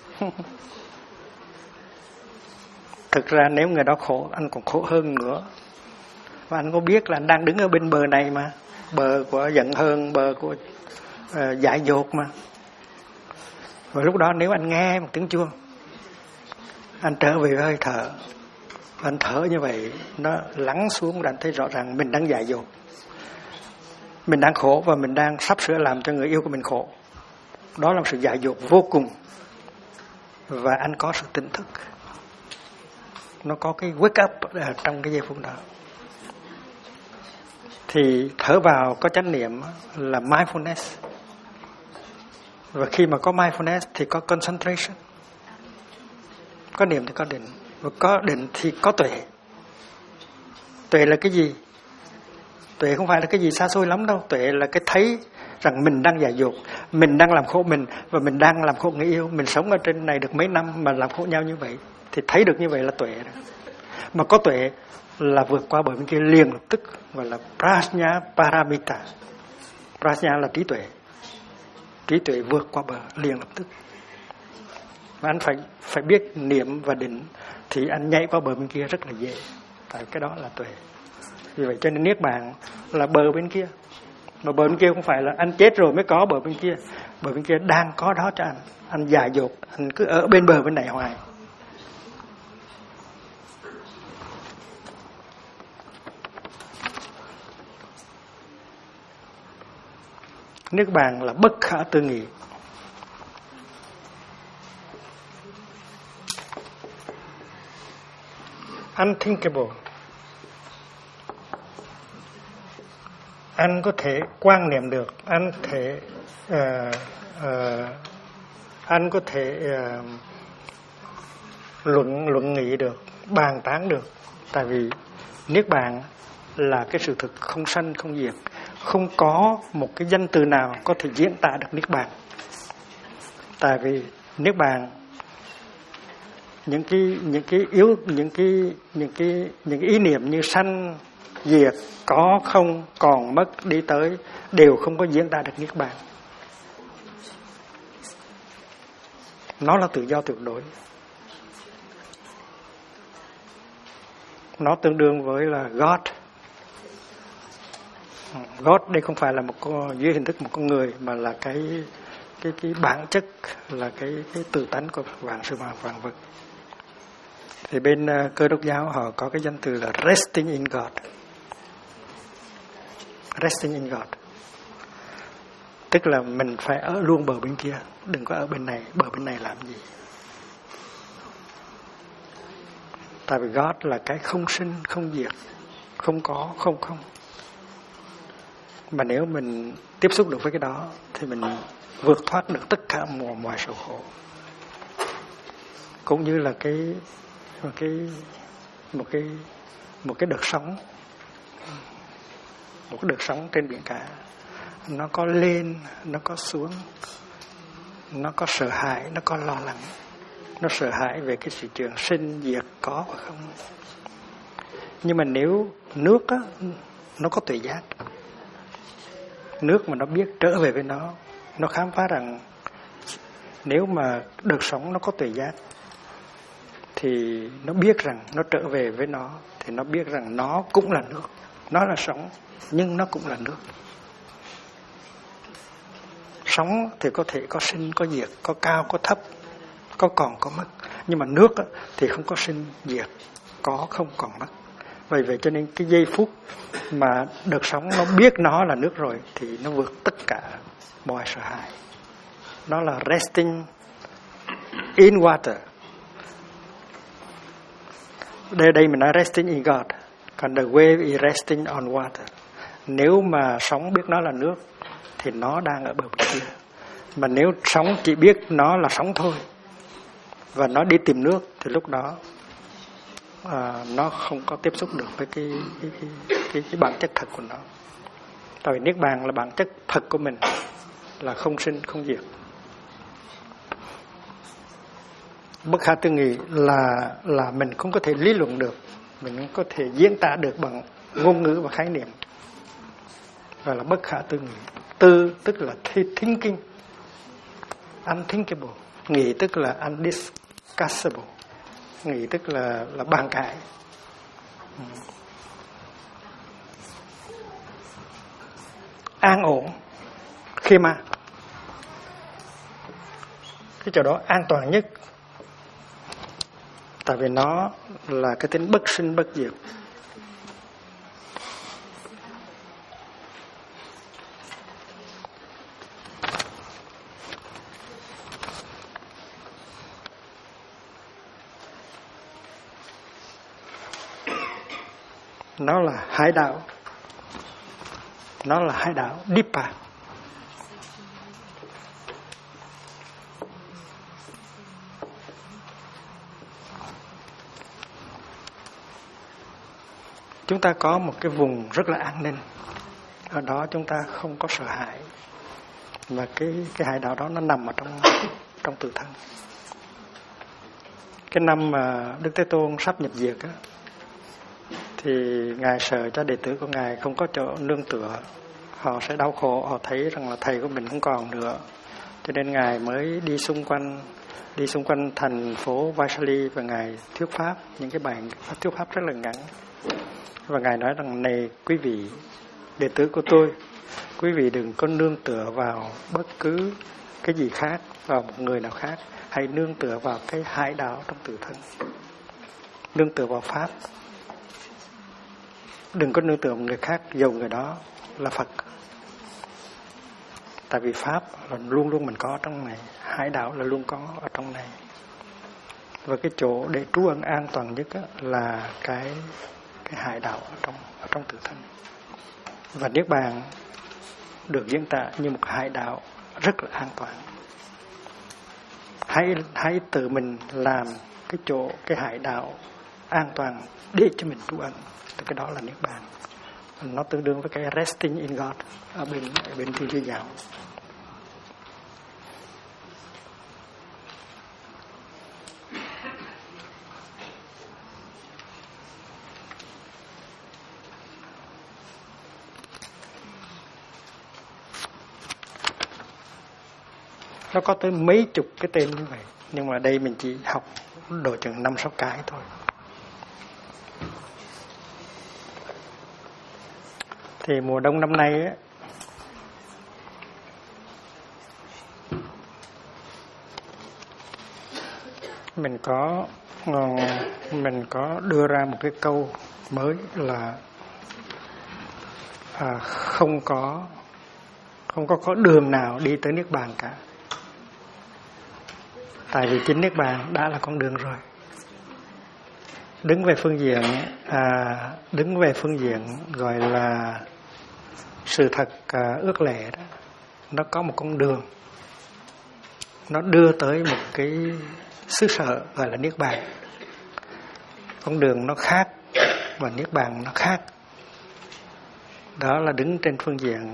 Thực ra nếu người đó khổ, anh còn khổ hơn nữa. Và anh có biết là anh đang đứng ở bên bờ này mà, bờ của giận hờn, bờ của dại dột mà. Và lúc đó nếu anh nghe một tiếng chuông, anh trở về với hơi thở, anh thở như vậy nó lắng xuống, anh thấy rõ ràng mình đang dại dột, mình đang khổ và mình đang sắp sửa làm cho người yêu của mình khổ. Đó là một sự dại dột vô cùng. Và anh có sự tỉnh thức, nó có cái wake up trong cái giây phút đó. Thì thở vào có chánh niệm là mindfulness. Và khi mà có mindfulness thì có concentration. Có niệm thì có định. Và có định thì có tuệ. Tuệ là cái gì? Tuệ không phải là cái gì xa xôi lắm đâu. Tuệ là cái thấy rằng mình đang dại dột, mình đang làm khổ mình và mình đang làm khổ người yêu. Mình sống ở trên này được mấy năm mà làm khổ nhau như vậy, thì thấy được như vậy là tuệ đó. Mà có tuệ là vượt qua bởi bên kia liền lập tức, gọi là prajna paramita. Prajna là trí tuệ. Trí tuệ vượt qua bờ liền lập tức. Và anh phải biết niệm và định thì anh nhảy qua bờ bên kia rất là dễ. Tại cái đó là tuệ. Vì vậy cho nên niết bàn là bờ bên kia. Mà bờ bên kia không phải là anh chết rồi mới có bờ bên kia. Bờ bên kia đang có đó cho anh. Anh dại dột, anh cứ ở bên bờ bên này hoài. Niết bàn là bất khả tư nghị. Unthinkable. Anh có thể quan niệm được, anh có thể luận nghị được, bàn tán được. Tại vì niết bàn là cái sự thực không sanh không diệt. Không có một cái danh từ nào có thể diễn tả được niết bàn. Tại vì niết bàn, những cái ý niệm như sanh diệt, có không, còn mất, đi tới đều không có diễn tả được niết bàn. Nó là tự do tuyệt đối. Nó tương đương với là God. God đây không phải là một con dưới hình thức một con người, mà là cái bản chất, là cái tự tánh của vạn sự vạn vật. Thì bên Cơ đốc giáo họ có cái danh từ là resting in God. Resting in God. Tức là mình phải ở luôn bờ bên kia, đừng có ở bên này, bờ bên này làm gì. Tại vì God là cái không sinh, không diệt, không có, không không. Mà nếu mình tiếp xúc được với cái đó thì mình vượt thoát được tất cả mọi sầu khổ. Cũng như là một cái đợt sóng, một cái đợt sóng trên biển cả. Nó có lên, nó có xuống, nó có sợ hãi, nó có lo lắng. Nó sợ hãi về cái sự trường sinh diệt có và không. Nhưng mà nếu nước á, nó có tuệ giác, nước mà nó biết trở về với nó khám phá rằng nếu mà đợt sóng nó có tuệ giác thì nó biết rằng nó trở về với nó, thì nó biết rằng nó cũng là nước, nó là sóng nhưng nó cũng là nước. Sóng thì có thể có sinh có diệt, có cao có thấp, có còn có mất. Nhưng mà nước thì không có sinh diệt, có không còn mất. Vậy cho nên cái giây phút mà đợt sóng nó biết nó là nước rồi thì nó vượt tất cả mọi sợ hãi. Nó là resting in water. Đây mình nói resting in God. Còn the wave is resting on water. Nếu mà sóng biết nó là nước thì nó đang ở bờ bên kia. Mà nếu sóng chỉ biết nó là sóng thôi và nó đi tìm nước thì lúc đó nó không có tiếp xúc được với cái bản chất thật của nó. Tại vì niết bàn là bản chất thật của mình, là không sinh không diệt. Bất khả tư nghị là mình không có thể lý luận được, mình không có thể diễn tả được bằng ngôn ngữ và khái niệm. Gọi là bất khả tư nghị. Tư tức là thinking, unthinkable. Nghị tức là undiscussable. Nghị tức là bàn cãi. an ổn. Khi mà cái chỗ đó an toàn nhất, tại vì nó là cái tính bất sinh bất diệt. Nó là hải đảo. Nó là hải đảo Nibbana. Chúng ta có một cái vùng rất là an ninh. Ở đó chúng ta không có sợ hãi. Và cái hải đảo đó nó nằm ở trong tự thân. Cái năm mà Đức Thế Tôn sắp nhập diệt á, thì Ngài sợ cho đệ tử của Ngài không có chỗ nương tựa. Họ sẽ đau khổ, họ thấy rằng là thầy của mình không còn nữa. Cho nên Ngài mới đi xung quanh thành phố Vaisali và Ngài thuyết pháp, những cái bài thuyết pháp rất là ngắn. Và Ngài nói rằng: này quý vị đệ tử của tôi, quý vị đừng có nương tựa vào bất cứ cái gì khác, vào một người nào khác. Hãy nương tựa vào cái hải đảo trong tự thân. Nương tựa vào Pháp. Đừng có nương tựa vào người khác, dầu người đó là Phật. Tại vì Pháp là luôn luôn mình có ở trong này, hải đảo là luôn có ở trong này. Và cái chỗ để trú ẩn an toàn nhất là cái hải đảo ở trong tự thân. Và Niết Bàn được diễn tả như một hải đảo rất là an toàn. Hãy tự mình làm cái hải đảo an toàn để cho mình trú ẩn. Thì cái đó là Niết Bàn. Nó tương đương với cái resting in God ở bên Thiên Chúa giáo. Nó có tới mấy chục cái tên như vậy, nhưng mà đây mình chỉ học độ chừng 5-6 cái thôi. Thì mùa đông năm nay á, mình có đưa ra một cái câu mới là không có đường nào đi tới Niết Bàn cả. Tại vì chính Niết Bàn đã là con đường rồi. Đứng về phương diện gọi là sự thật ước lệ đó, nó có một con đường, nó đưa tới một cái xứ sở gọi là Niết Bàn. Con đường nó khác và Niết Bàn nó khác. Đó là đứng trên phương diện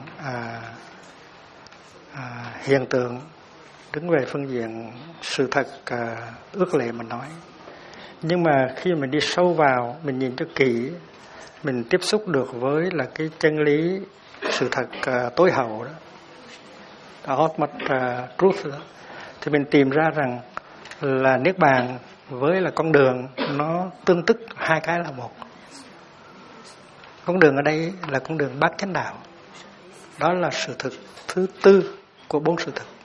hiện tượng, đứng về phương diện sự thật ước lệ mà nói. Nhưng mà khi mình đi sâu vào, mình nhìn cho kỹ, mình tiếp xúc được với là cái chân lý sự thật tối hậu đó, ultimate truth đó, thì mình tìm ra rằng là Niết Bàn với là con đường nó tương tức, hai cái là một. Con đường ở đây là con đường bát chánh đạo. Đó là sự thực thứ tư của 4 sự thực.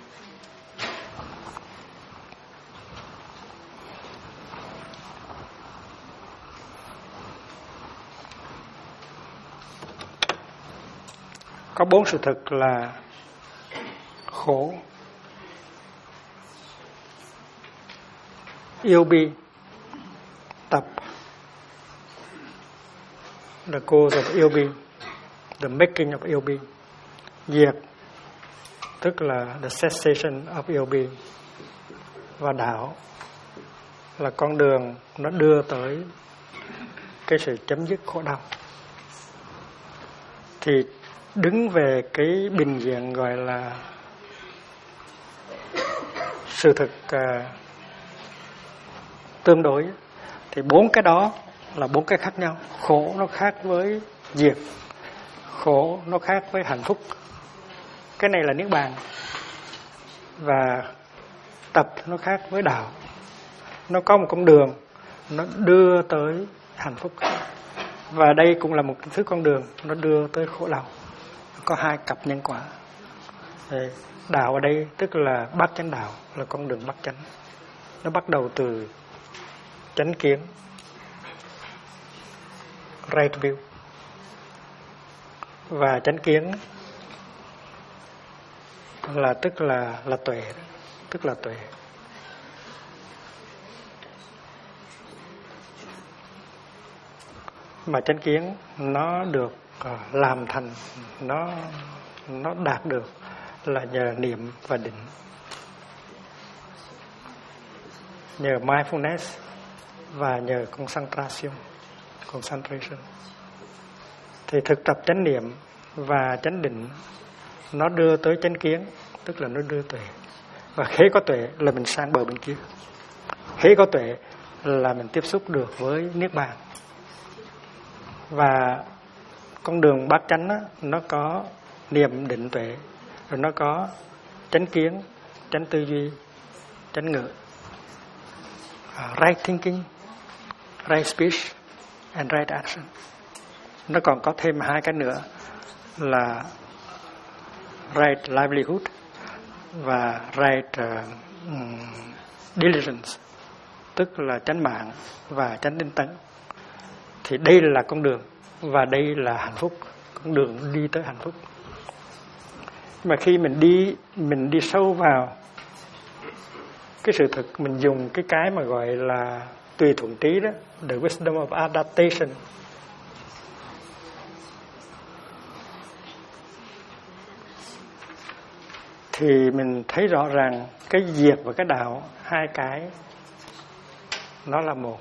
Có 4 sự thực là khổ, yêu bi, tập, the cause of yêu bi, the making of yêu bi, diệt, tức là the cessation of yêu bi, và đạo là con đường nó đưa tới cái sự chấm dứt khổ đau. Thì đứng về cái bình diện gọi là sự thực tương đối, thì 4 cái đó là 4 cái khác nhau. Khổ nó khác với diệt, khổ nó khác với hạnh phúc, cái này là Niết Bàn. Và tập nó khác với đạo. Nó có một con đường nó đưa tới hạnh phúc, và đây cũng là một thứ con đường nó đưa tới khổ đau. có hai cặp nhân quả. Đạo ở đây tức là bát chánh đạo, là con đường bát chánh. Nó bắt đầu từ chánh kiến, right view, và chánh kiến là tức là tuệ, tức là tuệ. Mà chánh kiến nó được làm thành, nó đạt được là nhờ niệm và định, nhờ mindfulness và nhờ concentration. Thì thực tập chánh niệm và chánh định nó đưa tới chánh kiến, tức là nó đưa tuệ. Và khi có tuệ là mình sang bờ bên kia. Khi có tuệ là mình tiếp xúc được với niết bàn. Và con đường bát chánh á, nó có niệm định tuệ, rồi nó có chánh kiến, chánh tư duy, chánh ngữ, right thinking, right speech and right action. Nó còn có thêm hai cái nữa là right livelihood và right diligence, tức là chánh mạng và chánh tinh tấn. Thì đây là con đường, và đây là hạnh phúc, con đường đi tới hạnh phúc. Mà khi mình đi sâu vào cái sự thực, mình dùng cái mà gọi là tùy thuận trí đó, the wisdom of adaptation, thì mình thấy rõ ràng cái diệt và cái đạo, hai cái nó là một.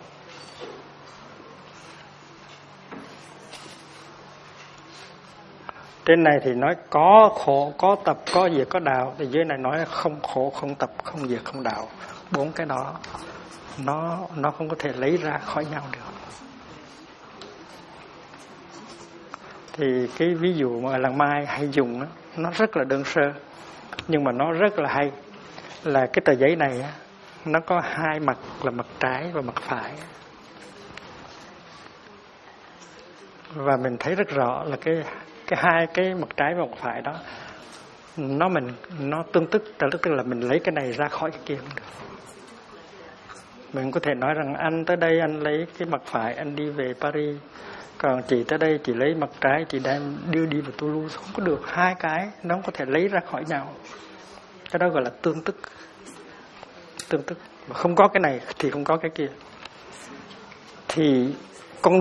Trên này thì nói có khổ, có tập, có diệt, có đạo. Thì dưới này nói không khổ, không tập, không diệt, không đạo. Bốn cái đó nó không có thể lấy ra khỏi nhau được. Thì cái ví dụ mà ở làng Mai hay dùng đó, nó rất là đơn sơ, nhưng mà nó rất là hay. Là cái tờ giấy này nó có hai mặt, là mặt trái và mặt phải. Và mình thấy rất rõ là cái hai cái mặt trái và mặt phải đó nó tương tức, tức là mình lấy cái này ra khỏi cái kia không được. Mình có thể nói rằng anh tới đây anh lấy cái mặt phải, anh đi về Paris, còn chị tới đây chị lấy mặt trái, chị đem đi vào Toulouse. Không có được, hai cái nó không có thể lấy ra khỏi nhau. Cái đó gọi là tương tức. Mà không có cái này thì không có cái kia. Thì con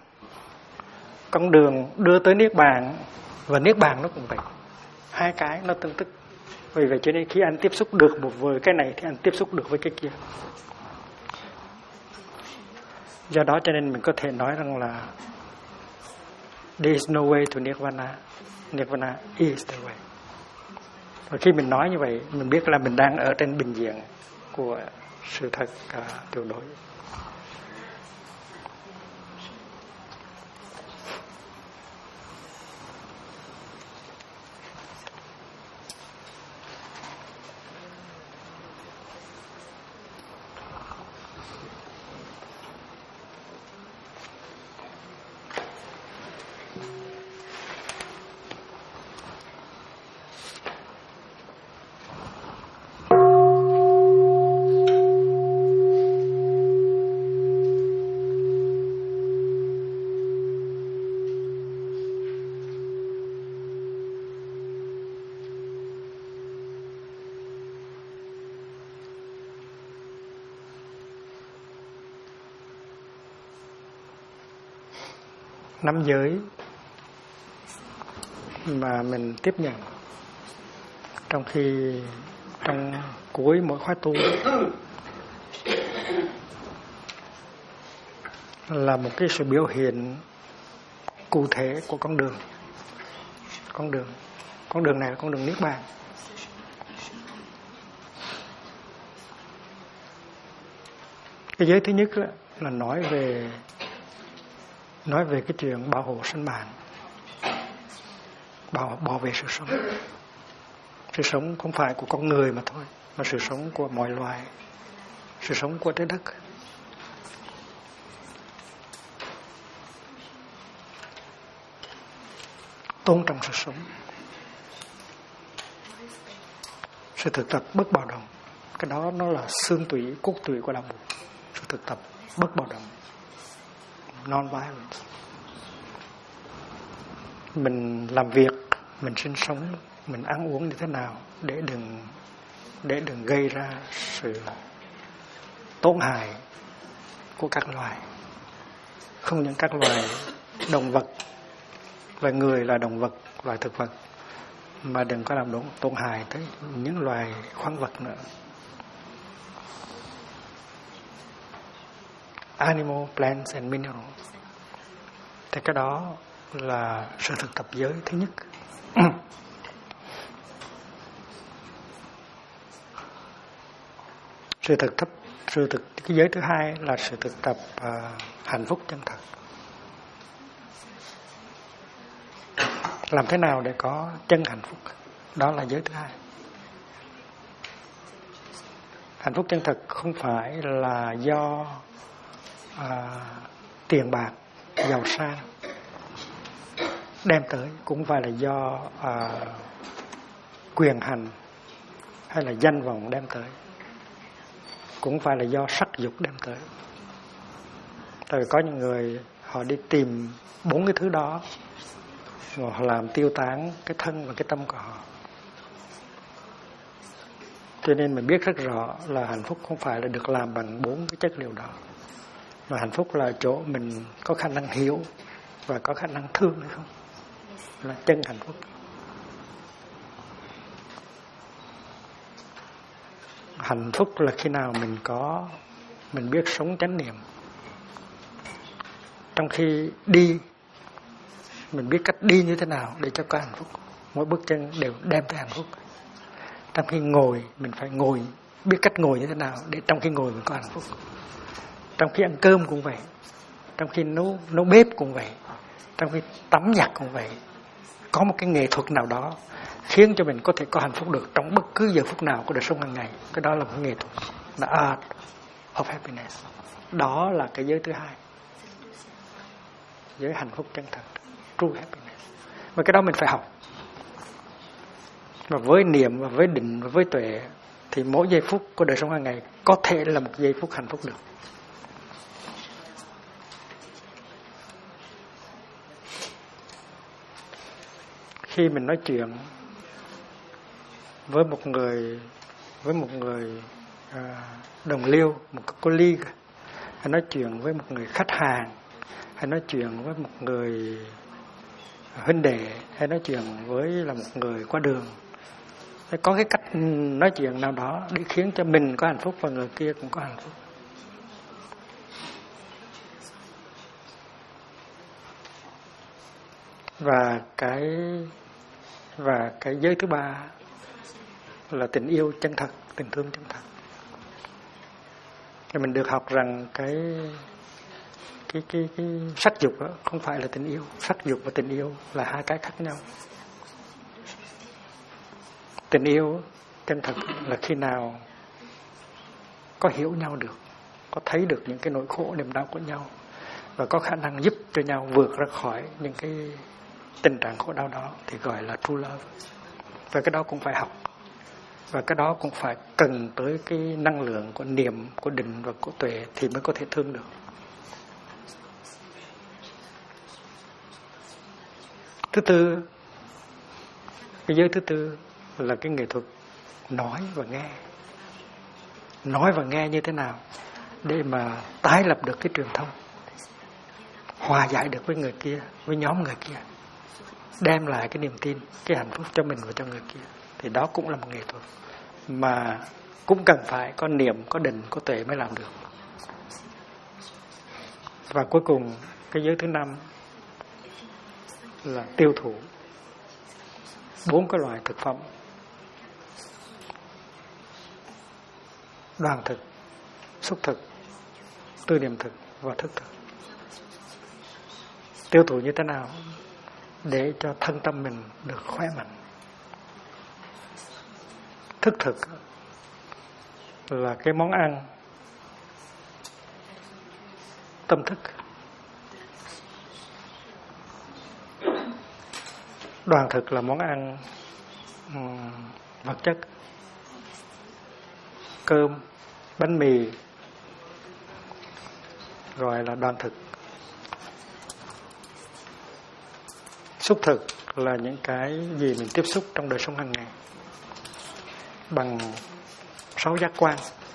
đường đưa tới niết bàn và niết bàn nó cũng vậy, hai cái nó tương tức. Vì vậy cho nên khi anh tiếp xúc được một với cái này thì anh tiếp xúc được với cái kia. Do đó cho nên mình có thể nói rằng là there is no way to Nirvana, Nirvana is the way. Và khi mình nói như vậy, mình biết là mình đang ở trên bình diện của sự thật tuyệt đối. Năm giới mà mình tiếp nhận trong cuối mỗi khóa tu là một cái sự biểu hiện cụ thể của con đường. Con đường này là con đường niết bàn. Cái giới thứ nhất là nói về cái chuyện bảo hộ sinh mạng, bảo vệ sự sống. Sự sống không phải của con người mà thôi, mà sự sống của mọi loài, sự sống của trái đất. Tôn trọng sự sống, sự thực tập bất bạo động. Cái đó nó là xương tủy, cốt tủy của đạo Bụt. Sự thực tập bất bạo động, non-violence. Mình làm việc, mình sinh sống, mình ăn uống như thế nào để đừng gây ra sự tổn hại của các loài. Không những các loài động vật, loài người là động vật, loài thực vật, mà đừng có làm tổn hại tới những loài khoáng vật nữa. Animal, plants and minerals. Thì cái đó là sự thực tập giới thứ nhất. Cái giới thứ hai là sự thực tập hạnh phúc chân thật. Làm thế nào để có chân hạnh phúc? Đó là giới thứ hai. Hạnh phúc chân thật không phải là do tiền bạc, giàu sang đem tới, cũng phải là do quyền hành hay là danh vọng đem tới, cũng phải là do sắc dục đem tới. Rồi có những người họ đi tìm 4 cái thứ đó và họ làm tiêu tán cái thân và cái tâm của họ. Cho nên mình biết rất rõ là hạnh phúc không phải là được làm bằng 4 cái chất liệu đó, mà hạnh phúc là chỗ mình có khả năng hiểu và có khả năng thương hay không, là chân hạnh phúc. Hạnh phúc là khi nào mình biết sống chánh niệm. Trong khi đi, mình biết cách đi như thế nào để cho có hạnh phúc. Mỗi bước chân đều đem tới hạnh phúc. Trong khi ngồi, mình phải ngồi, biết cách ngồi như thế nào để trong khi ngồi mình có hạnh phúc. Trong khi ăn cơm cũng vậy, trong khi nấu bếp cũng vậy, trong khi tắm giặt cũng vậy. Có một cái nghệ thuật nào đó khiến cho mình có thể có hạnh phúc được trong bất cứ giờ phút nào của đời sống hàng ngày. Cái đó là một nghệ thuật, là art of happiness. Đó là cái giới thứ hai, giới hạnh phúc chân thật, true happiness. Và cái đó mình phải học. Và với niệm và với định và với tuệ thì mỗi giây phút của đời sống hàng ngày có thể là một giây phút hạnh phúc được. Khi mình nói chuyện với một người đồng liêu, một colleague, hay nói chuyện với một người khách hàng, hay nói chuyện với một người huynh đệ, hay nói chuyện với là một người qua đường, phải có cái cách nói chuyện nào đó để khiến cho mình có hạnh phúc và người kia cũng có hạnh phúc. Và cái giới thứ ba là tình yêu chân thật, tình thương chân thật. Thì mình được học rằng cái sắc dục đó không phải là tình yêu. Sắc dục và tình yêu là hai cái khác nhau. Tình yêu chân thật là khi nào có hiểu nhau được, có thấy được những cái nỗi khổ niềm đau của nhau và có khả năng giúp cho nhau vượt ra khỏi những cái tình trạng khổ đau đó thì gọi là true love. Và cái đó cũng phải học. Và cái đó cũng phải cần tới cái năng lượng của niệm, của định và của tuệ thì mới có thể thương được. Thứ tư, cái giới thứ tư là cái nghệ thuật nói và nghe. Nói và nghe như thế nào để mà tái lập được cái truyền thông, hòa giải được với người kia, với nhóm người kia, đem lại cái niềm tin, cái hạnh phúc cho mình và cho người kia. Thì đó cũng là một nghệ thuật mà cũng cần phải có niệm, có định, có tuệ mới làm được. Và cuối cùng cái giới thứ năm là tiêu thụ 4 cái loại thực phẩm: đoàn thực, xúc thực, tư niệm thực và thức thực. Tiêu thụ như thế nào để cho thân tâm mình được khỏe mạnh. Thức thực là cái món ăn tâm thức. Đoàn thực là món ăn vật chất. cơm, bánh mì, gọi là đoàn thực. Xúc thực là những cái gì mình tiếp xúc trong đời sống hàng ngày bằng 6 giác quan.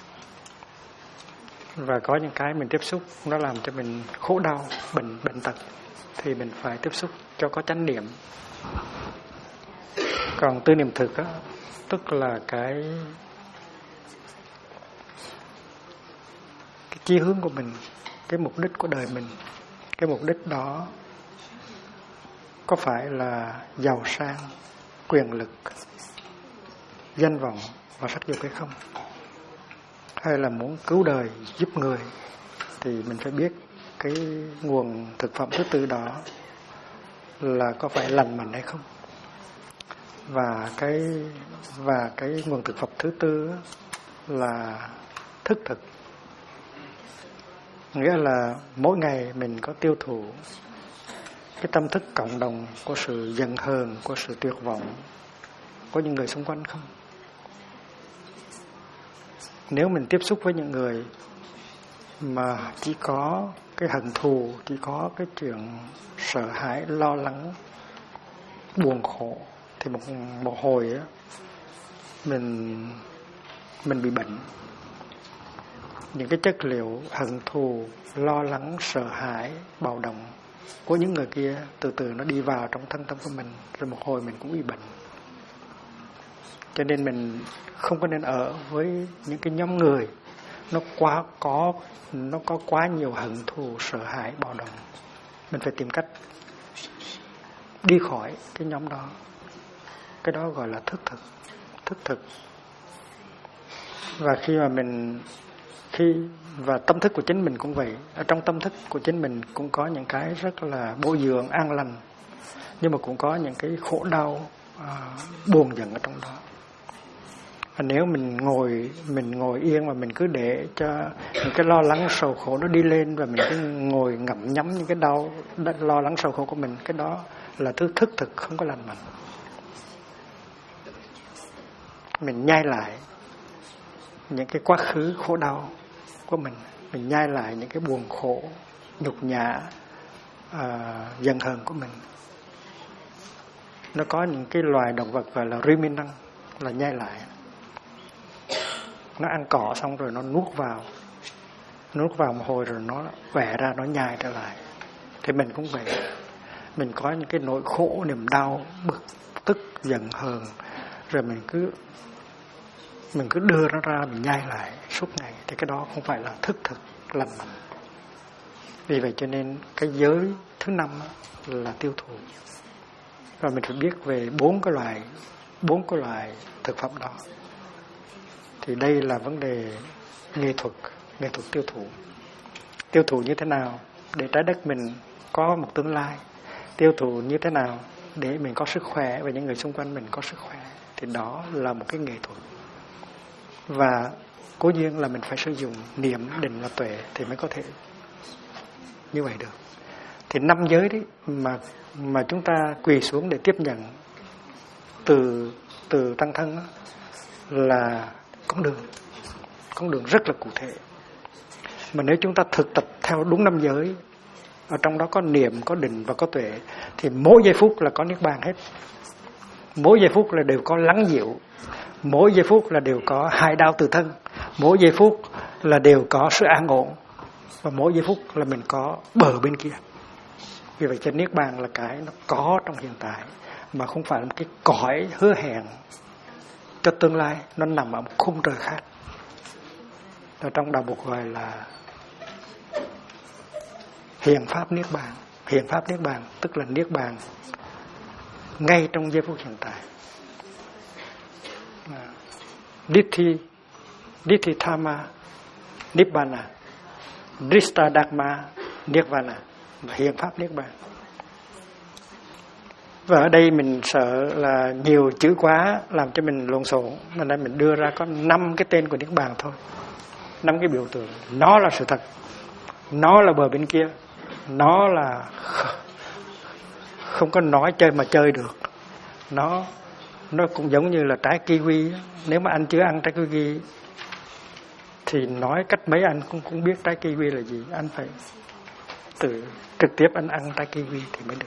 Và có những cái mình tiếp xúc nó làm cho mình khổ đau, bệnh tật thì mình phải tiếp xúc cho có chánh niệm. Còn tư niệm thực á, tức là cái chí hướng của mình, cái mục đích của đời mình. Cái mục đích đó có phải là giàu sang, quyền lực, danh vọng và sắc dục hay không? Hay là muốn cứu đời, giúp người, thì mình phải biết cái nguồn thực phẩm thứ tư đó là có phải lành mạnh hay không. Và cái nguồn thực phẩm thứ tư là thức thực. Nghĩa là mỗi ngày mình có tiêu thụ cái tâm thức cộng đồng của sự giận hờn, của sự tuyệt vọng của những người xung quanh không? Nếu mình tiếp xúc với những người mà chỉ có cái hận thù, chỉ có cái chuyện sợ hãi, lo lắng, buồn khổ, thì một hồi á, mình bị bệnh. Những cái chất liệu hận thù, lo lắng, sợ hãi, bạo động của những người kia từ từ nó đi vào trong thân tâm của mình, rồi một hồi mình cũng bị bệnh. Cho nên mình không có nên ở với những cái nhóm người nó có quá nhiều hận thù, sợ hãi, bạo động. Mình phải tìm cách đi khỏi cái nhóm đó. Cái đó gọi là thức thực. Và và tâm thức của chính mình cũng vậy. Ở trong tâm thức của chính mình cũng có những cái rất là bổ dưỡng, an lành, nhưng mà cũng có những cái khổ đau, buồn giận ở trong đó. Nếu mình ngồi yên mà mình cứ để cho những cái lo lắng sầu khổ nó đi lên, và mình cứ ngồi ngậm nhấm những cái lo lắng sầu khổ của mình, cái đó là thức thực không có lành mạnh. Mình nhai lại những cái quá khứ khổ đau của mình nhai lại những cái buồn khổ, nhục nhã, giận hờn của mình. Nó có những cái loài động vật gọi là ruminant, là nhai lại. Nó ăn cỏ xong rồi nó nuốt vào một hồi rồi nó vẽ ra, nó nhai trở lại. Thì mình cũng vậy. Mình có những cái nỗi khổ, niềm đau, bực tức, giận hờn, rồi mình cứ đưa nó ra, mình nhai lại suốt ngày. Thì cái đó không phải là thức thực lành mạnh. Vì vậy cho nên cái giới thứ 5 là tiêu thụ. Và mình phải biết về bốn cái loại thực phẩm đó. Thì đây là vấn đề nghệ thuật tiêu thụ. Tiêu thụ như thế nào để trái đất mình có một tương lai? Tiêu thụ như thế nào để mình có sức khỏe và những người xung quanh mình có sức khỏe? Thì đó là một cái nghệ thuật. Và cố nhiên là mình phải sử dụng niệm, định và tuệ thì mới có thể như vậy được. Thì 5 giới đấy mà chúng ta quỳ xuống để tiếp nhận từ tăng thân đó, là con đường rất là cụ thể. Mà nếu chúng ta thực tập theo đúng 5 giới, ở trong đó có niệm, có định và có tuệ, thì mỗi giây phút là có niết bàn hết. Mỗi giây phút là đều có lắng dịu, mỗi giây phút là đều có hai đau từ thân, mỗi giây phút là đều có sự an ổn, và mỗi giây phút là mình có bờ bên kia. Vì vậy cho niết bàn là cái nó có trong hiện tại, mà không phải là một cái cõi hứa hẹn cho tương lai, nó nằm ở một khung trời khác. Ở trong đạo Phật gọi là hiện pháp niết bàn. Hiện pháp niết bàn tức là niết bàn ngay trong giây phút hiện tại. Ditti Dhamma Nibbana, Drishta Dhamma Nirvana, hiện pháp niết bàn. Và ở đây mình sợ là nhiều chữ quá làm cho mình lộn xộn, nên mình đưa ra có 5 cái tên của niết bàn thôi, 5 cái biểu tượng. Nó là sự thật, nó là bờ bên kia, nó là không có nói chơi mà chơi được. Nó cũng giống như là trái kiwi. Nếu mà anh chưa ăn trái kiwi thì nói cách mấy anh cũng biết trái kiwi là gì. Anh phải trực tiếp anh ăn trái kiwi thì mới được.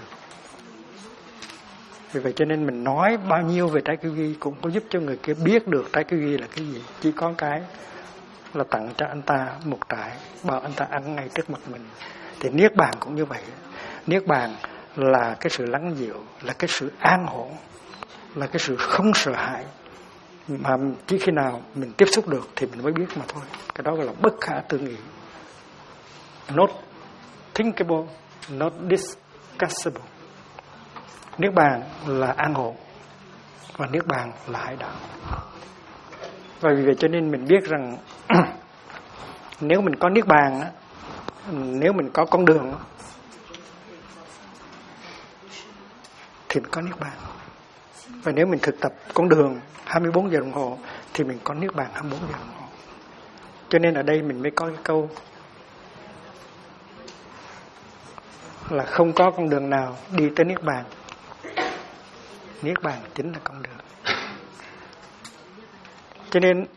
Vì vậy cho nên mình nói bao nhiêu về trái kiwi cũng có giúp cho người kia biết được trái kiwi là cái gì. Chỉ có cái là tặng cho anh ta một trái, bảo anh ta ăn ngay trước mặt mình. Thì Niết Bàn cũng như vậy. Niết Bàn là cái sự lắng dịu, là cái sự an ổn, là cái sự không sợ hãi. Mà chỉ khi nào mình tiếp xúc được thì mình mới biết mà thôi. Cái đó gọi là bất khả tư nghị. Not thinkable, not discussable. Niết Bàn là an ổn và Niết Bàn là hải đạo. Và vì vậy cho nên mình biết rằng nếu mình có Niết Bàn, nếu mình có con đường thì mình có Niết Bàn. Và nếu mình thực tập con đường 24 giờ đồng hồ thì mình có Niết Bàn 24 giờ đồng hồ. Cho nên ở đây mình mới có cái câu là không có con đường nào đi tới Niết Bàn. Niết Bàn chính là con đường. Cho nên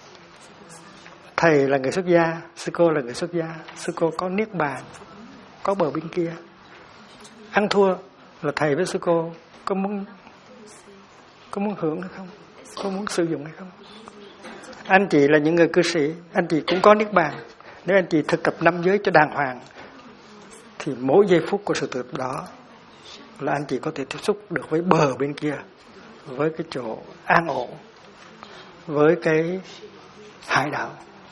thầy là người xuất gia, sư cô là người xuất gia, sư cô có Niết Bàn, có bờ bên kia. Ăn thua là thầy với sư cô có muốn hưởng hay không, có muốn sử dụng hay không. Anh chị là những người cư sĩ, anh chị cũng có Niết Bàn. Nếu anh chị thực tập 5 giới cho đàng hoàng thì mỗi giây phút của sự thực tập đó là anh chị có thể tiếp xúc được với bờ bên kia, với cái chỗ an ổn, với cái hải đạo.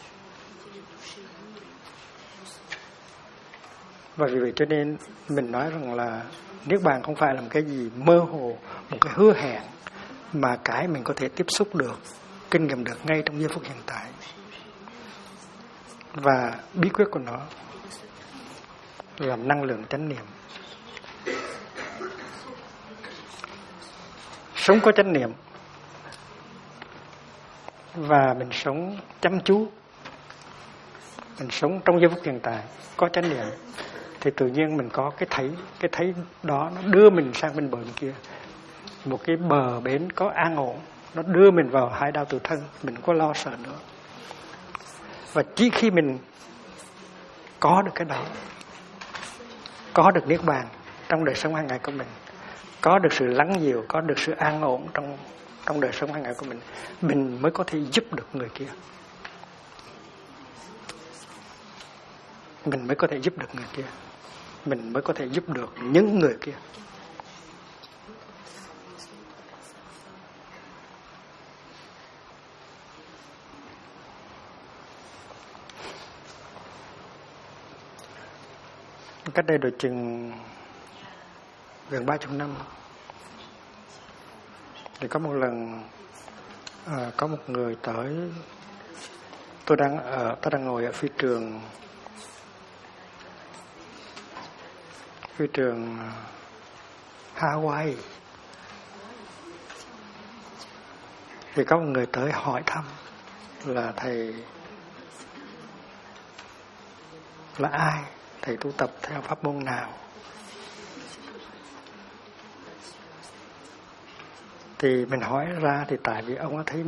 Và vì vậy cho nên mình nói rằng là Niết Bàn không phải là một cái gì mơ hồ, một cái hứa hẹn, mà cái mình có thể tiếp xúc được, kinh nghiệm được ngay trong giây phút hiện tại. Và bí quyết của nó là năng lượng chánh niệm. Sống có chánh niệm và mình sống chăm chú, mình sống trong giây phút hiện tại có chánh niệm thì tự nhiên mình có cái thấy đó nó đưa mình sang bên bờ bên kia, một cái bờ bến có an ổn, nó đưa mình vào hải đạo tự thân, mình không có lo sợ nữa. Và chỉ khi mình có được cái đó, có được Niết Bàn trong đời sống hàng ngày của mình, có được sự lắng dịu, có được sự an ổn trong đời sống hàng ngày của mình mới có thể giúp được người kia. Mình mới có thể giúp được người kia. Mình mới có thể giúp được những người kia. Cách đây độ chừng gần 30 năm thì có một lần có một người tới, tôi đang ngồi ở phi trường Hawaii, thì có một người tới hỏi thăm là thầy là ai, thầy tu tập theo pháp môn nào. Thì mình hỏi ra thì tại vì ông ấy thấy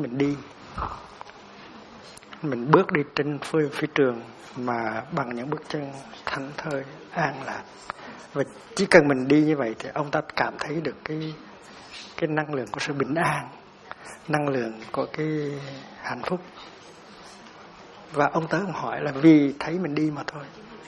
mình bước đi trên phi trường mà bằng những bước chân thảnh thơi an lạc, và chỉ cần mình đi như vậy thì ông ta cảm thấy được cái năng lượng của sự bình an, năng lượng của cái hạnh phúc. Và ông tới ông hỏi là vì thấy mình đi mà thôi.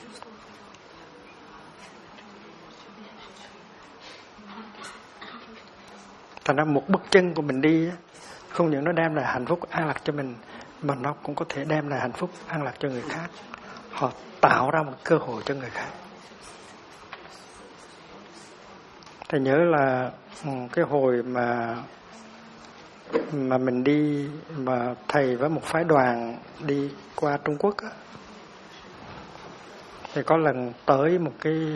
Thành ra một bước chân của mình đi không những nó đem lại hạnh phúc an lạc cho mình, mà nó cũng có thể đem lại hạnh phúc an lạc cho người khác. Họ tạo ra một cơ hội cho người khác. Thầy nhớ là cái hồi mà mình đi, mà thầy với một phái đoàn đi qua Trung Quốc á, thì có lần tới một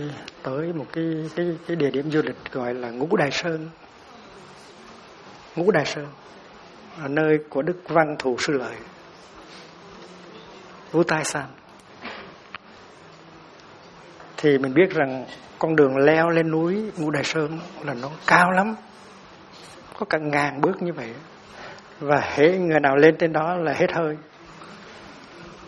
cái địa điểm du lịch gọi là Ngũ Đài Sơn. Ngũ Đài Sơn ở nơi của Đức Văn Thù Sư Lợi, Wu Tai San. Thì mình biết rằng con đường leo lên núi Ngũ Đài Sơn là nó cao lắm, có cả 1000 bước như vậy, và hễ người nào lên trên đó là hết hơi.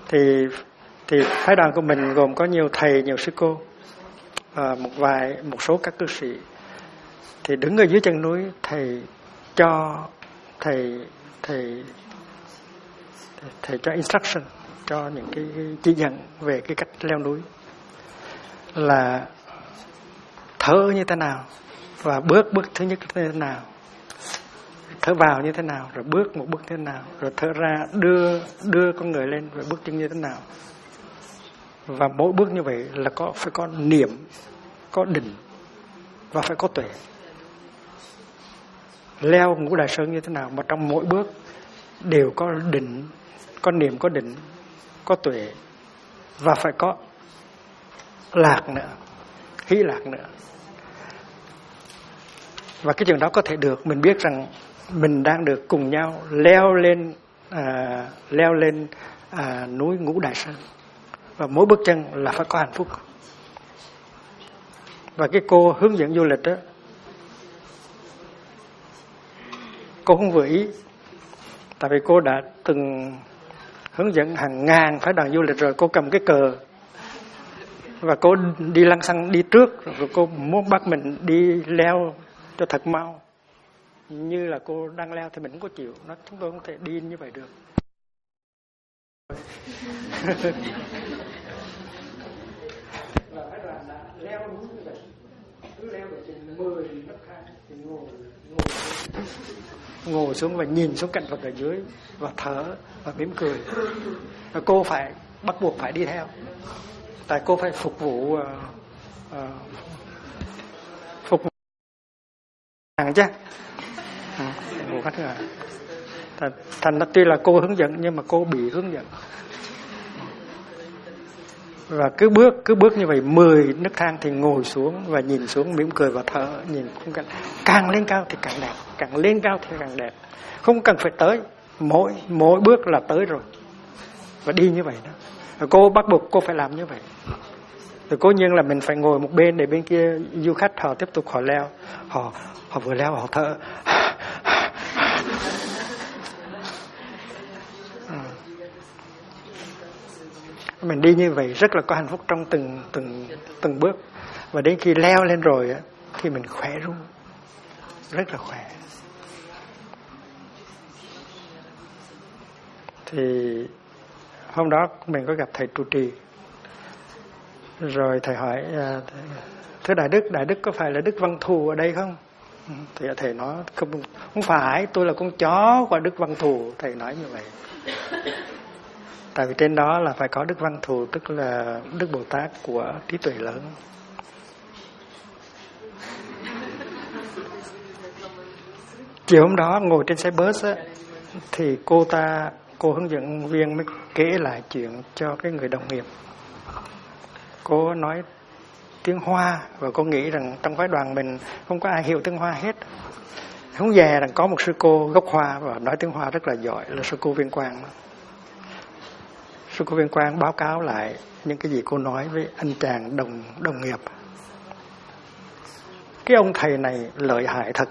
Thì phái đoàn của mình gồm có nhiều thầy, nhiều sư cô, một số các cư sĩ. Thì đứng ở dưới chân núi, thầy cho instruction, cho những cái chỉ dẫn về cái cách leo núi, là thở như thế nào và bước thứ nhất như thế nào, thở vào như thế nào, rồi bước một bước thế nào, rồi thở ra đưa con người lên, rồi bước chân như thế nào. Và mỗi bước như vậy là phải có niệm, có định và phải có tuệ. Leo Ngũ Đại Sơn như thế nào mà trong mỗi bước đều có định, có niệm, có định, có tuệ và phải có lạc nữa, hỷ lạc nữa. Và cái chuyện đó có thể được, mình biết rằng mình đang được cùng nhau leo lên núi Ngũ Đại Sơn, và mỗi bước chân là phải có hạnh phúc. Và cái cô hướng dẫn du lịch đó, cô không vừa ý, tại vì cô đã từng hướng dẫn hàng ngàn phái đoàn du lịch rồi. Cô cầm cái cờ và cô đi lăng xăng đi trước, rồi cô muốn bắt mình đi leo cho thật mau. Như là cô đang leo thì mình không có chịu. Chúng tôi không thể đi như vậy được. Và phái đoàn đã leo núi như vậy, cứ leo được chừng 10 nấc thang thì ngồi xuống và nhìn xuống cảnh vật ở dưới và thở và mỉm cười. Và cô phải bắt buộc phải đi theo, tại cô phải phục vụ hàng chứ, phục vụ khách hàng. Thành ra tuy là cô hướng dẫn nhưng mà cô bị hướng dẫn. Và cứ bước như vậy 10 nấc thang thì ngồi xuống và nhìn xuống, mỉm cười và thở, nhìn khung cảnh. Càng lên cao thì càng đẹp, càng lên cao thì càng đẹp. Không cần phải tới, mỗi bước là tới rồi. Và đi như vậy đó. Rồi cô bắt buộc cô phải làm như vậy. Rồi cố nhiên là mình phải ngồi một bên để bên kia du khách họ tiếp tục họ leo. Họ vừa leo họ thở. Mình đi như vậy rất là có hạnh phúc trong từng bước. Và đến khi leo lên rồi á, thì mình khỏe ru, rất là khỏe. Thì hôm đó mình có gặp thầy trụ trì. Rồi thầy hỏi: thưa Đại Đức có phải là Đức Văn Thù ở đây không? Thì thầy nói: không phải, tôi là con chó của Đức Văn Thù. Thầy nói như vậy. Tại vì trên đó là phải có Đức Văn Thù, tức là Đức Bồ Tát của trí tuệ lớn. Chiều hôm đó ngồi trên xe bus á, thì cô hướng dẫn viên mới kể lại chuyện cho cái người đồng nghiệp. Cô nói tiếng Hoa và cô nghĩ rằng trong phái đoàn mình không có ai hiểu tiếng Hoa hết. Không dè rằng có một sư cô gốc Hoa và nói tiếng Hoa rất là giỏi, là sư cô Viên Quang. Sư cô Viên Quang báo cáo lại những cái gì cô nói với anh chàng đồng nghiệp. Cái ông thầy này lợi hại thật.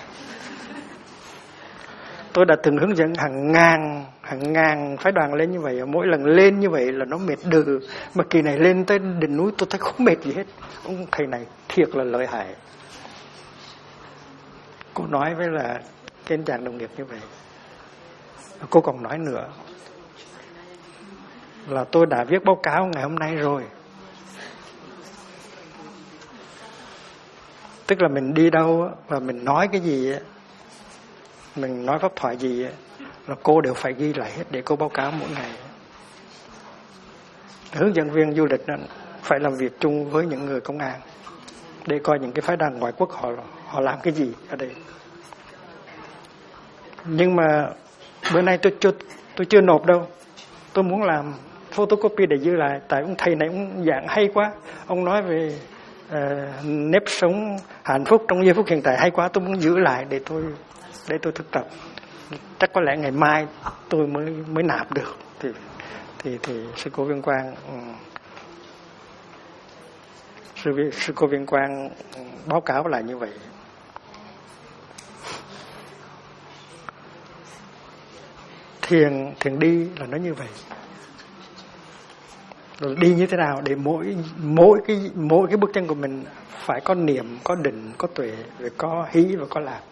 Tôi đã từng hướng dẫn hàng ngàn phái đoàn lên như vậy. Mỗi lần lên như vậy là nó mệt đừ. Mà kỳ này lên tới đỉnh núi tôi thấy không mệt gì hết. Ông thầy này thiệt là lợi hại. Cô nói với là cái anh chàng đồng nghiệp như vậy. Cô còn nói nữa là tôi đã viết báo cáo ngày hôm nay rồi. Tức là mình đi đâu và mình nói cái gì, mình nói pháp thoại gì là cô đều phải ghi lại hết để cô báo cáo mỗi ngày. Hướng dẫn viên du lịch phải làm việc chung với những người công an để coi những cái phái đoàn ngoại quốc họ làm cái gì ở đây. Nhưng mà bữa nay tôi chưa nộp đâu. Tôi muốn làm photocopy để giữ lại. Tại ông thầy này ông giảng hay quá. Ông nói về nếp sống hạnh phúc trong giây phút hiện tại hay quá. Tôi muốn giữ lại để tôi thực tập. Chắc có lẽ ngày mai tôi mới nạp được. Thì sư cô Viên Quang sư cô Viên Quang báo cáo lại như vậy. Thiền đi là nó như vậy. rồi đi như thế nào để mỗi cái bước chân của mình phải có niệm, có định, có tuệ, rồi có hỷ và có lạc.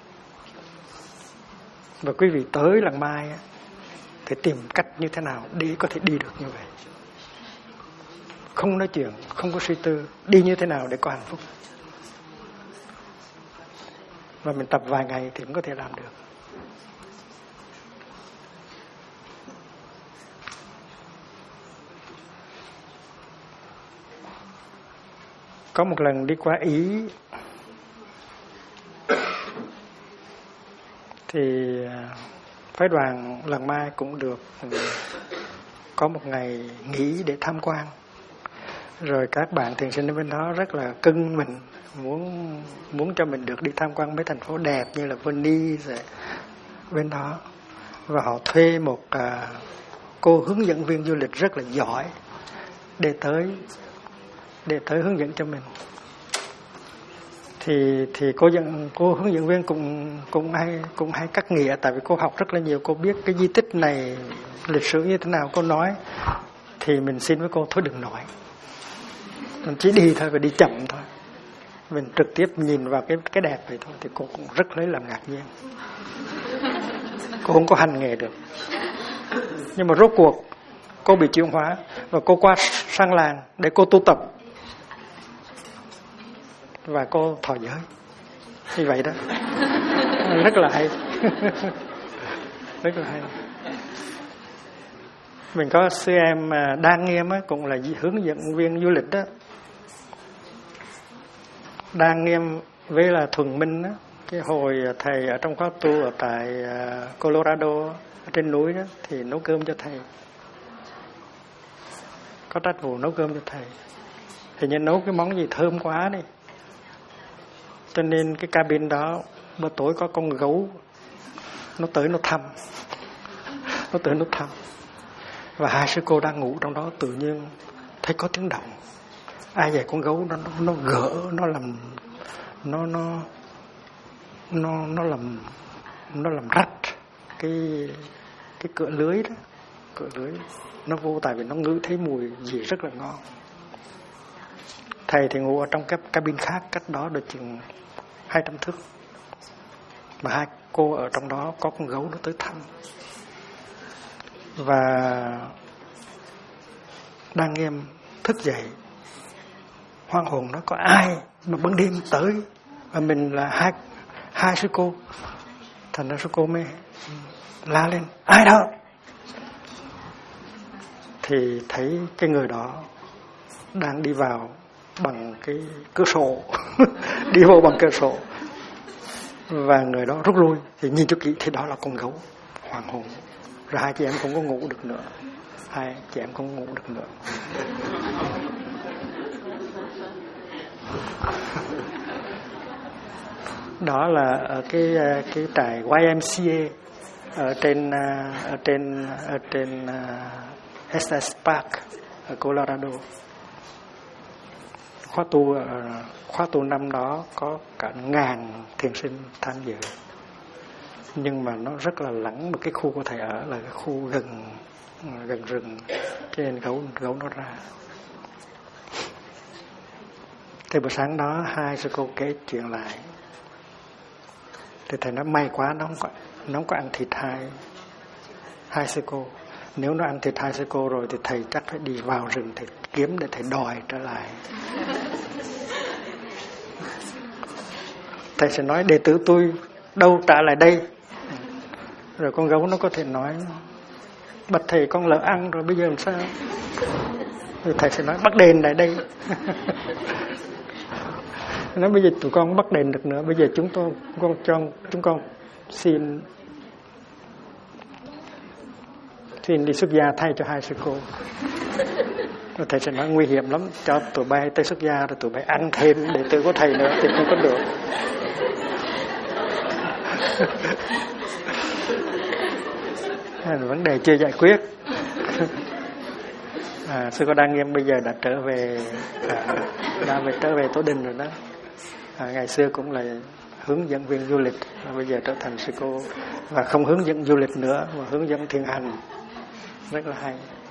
Và quý vị tới Làng Mai thì tìm cách như thế nào để có thể đi được như vậy. Không nói chuyện, không có suy tư, đi như thế nào để có hạnh phúc. Và mình tập vài ngày thì cũng có thể làm được. Có một lần đi qua Ý thì phái đoàn Làng Mai cũng được có một ngày nghỉ để tham quan. Rồi các bạn thiền sinh ở bên đó rất là cưng mình, muốn cho mình được đi tham quan mấy thành phố đẹp như là Venice bên đó. Và họ thuê một cô hướng dẫn viên du lịch rất là giỏi để tới hướng dẫn cho mình. Thì cô hướng dẫn viên cũng hay cắt nghĩa, tại vì cô học rất là nhiều, cô biết cái di tích này lịch sử như thế nào. Cô nói thì mình xin với cô thôi đừng nói, mình chỉ đi thôi và đi chậm thôi, mình trực tiếp nhìn vào cái đẹp vậy thôi. Thì cô cũng rất lấy làm ngạc nhiên, cô không có hành nghề được. Nhưng mà rốt cuộc cô bị chuyển hóa và cô qua sang làng để cô tu tập và cô thọ giới như vậy đó. Rất là hay. Rất là hay. Mình có sư em Đan Nghiêm cũng là hướng dẫn viên du lịch đó. Đan Nghiêm với là Thuần Minh đó, cái hồi thầy ở trong khóa tu ở tại Colorado ở trên núi đó, thì nấu cơm cho thầy, có trách vụ nấu cơm cho thầy. Thì như nấu cái món gì thơm quá đi, cho nên cái cabin đó bữa tối có con gấu nó tới nó thăm. Và hai sư cô đang ngủ trong đó, tự nhiên thấy có tiếng động. Ai vậy? Con gấu nó gỡ, nó làm nó làm rách cái cửa lưới đó. Cửa lưới nó vô, tại vì nó ngửi thấy mùi gì rất là ngon. Thầy thì ngủ ở trong cái cabin khác, cách đó được chừng 200 thước. Mà hai cô ở trong đó có con gấu nó tới thăm. Và Đan Nghiêm thức dậy hoang hồn, nó có ai mà ban đêm tới, và mình là hai sư cô. Thành ra sư cô mới la lên, ai đó? Thì thấy cái người đó đang đi vào bằng cái cửa sổ. Đi vô bằng cửa sổ. Và người đó rút lui. Thì nhìn cho kỹ thì đó là con gấu. Hoàng hồn. Rồi hai chị em không có ngủ được nữa. Đó là ở cái trại YMCA ở trên SS Park ở Colorado. Khóa tu năm đó có cả 1000 thiền sinh tham dự. Nhưng mà nó rất là lắng. Một cái khu của thầy ở là cái khu gần rừng, cho nên gấu nó ra. Thì buổi sáng đó hai sư cô kể chuyện lại. Thì thầy nói may quá nó không có ăn thịt hai sư cô. Nếu nó ăn thịt hai sư cô rồi thì thầy chắc phải đi vào rừng thầy kiếm để thầy đòi trở lại. Thầy sẽ nói đệ tử tôi đâu trả lại đây. Rồi con gấu nó có thể nói bạch thầy con lỡ ăn rồi bây giờ làm sao. Rồi thầy sẽ nói bắt đền lại đây. Nói bây giờ tụi con không bắt đền được nữa, bây giờ chúng con xin đi xuất gia thay cho hai sư cô. Rồi thầy sẽ nói nguy hiểm lắm, cho tụi bay tới xuất gia rồi tụi bay ăn thêm đệ tử của thầy nữa thì không có được. Vấn đề chưa giải quyết. Sư cô Đan Nghiêm bây giờ đã trở về Tổ Đình rồi đó. Ngày xưa cũng là hướng dẫn viên du lịch, bây giờ trở thành sư cô và không hướng dẫn du lịch nữa mà hướng dẫn thiền hành, rất là hay.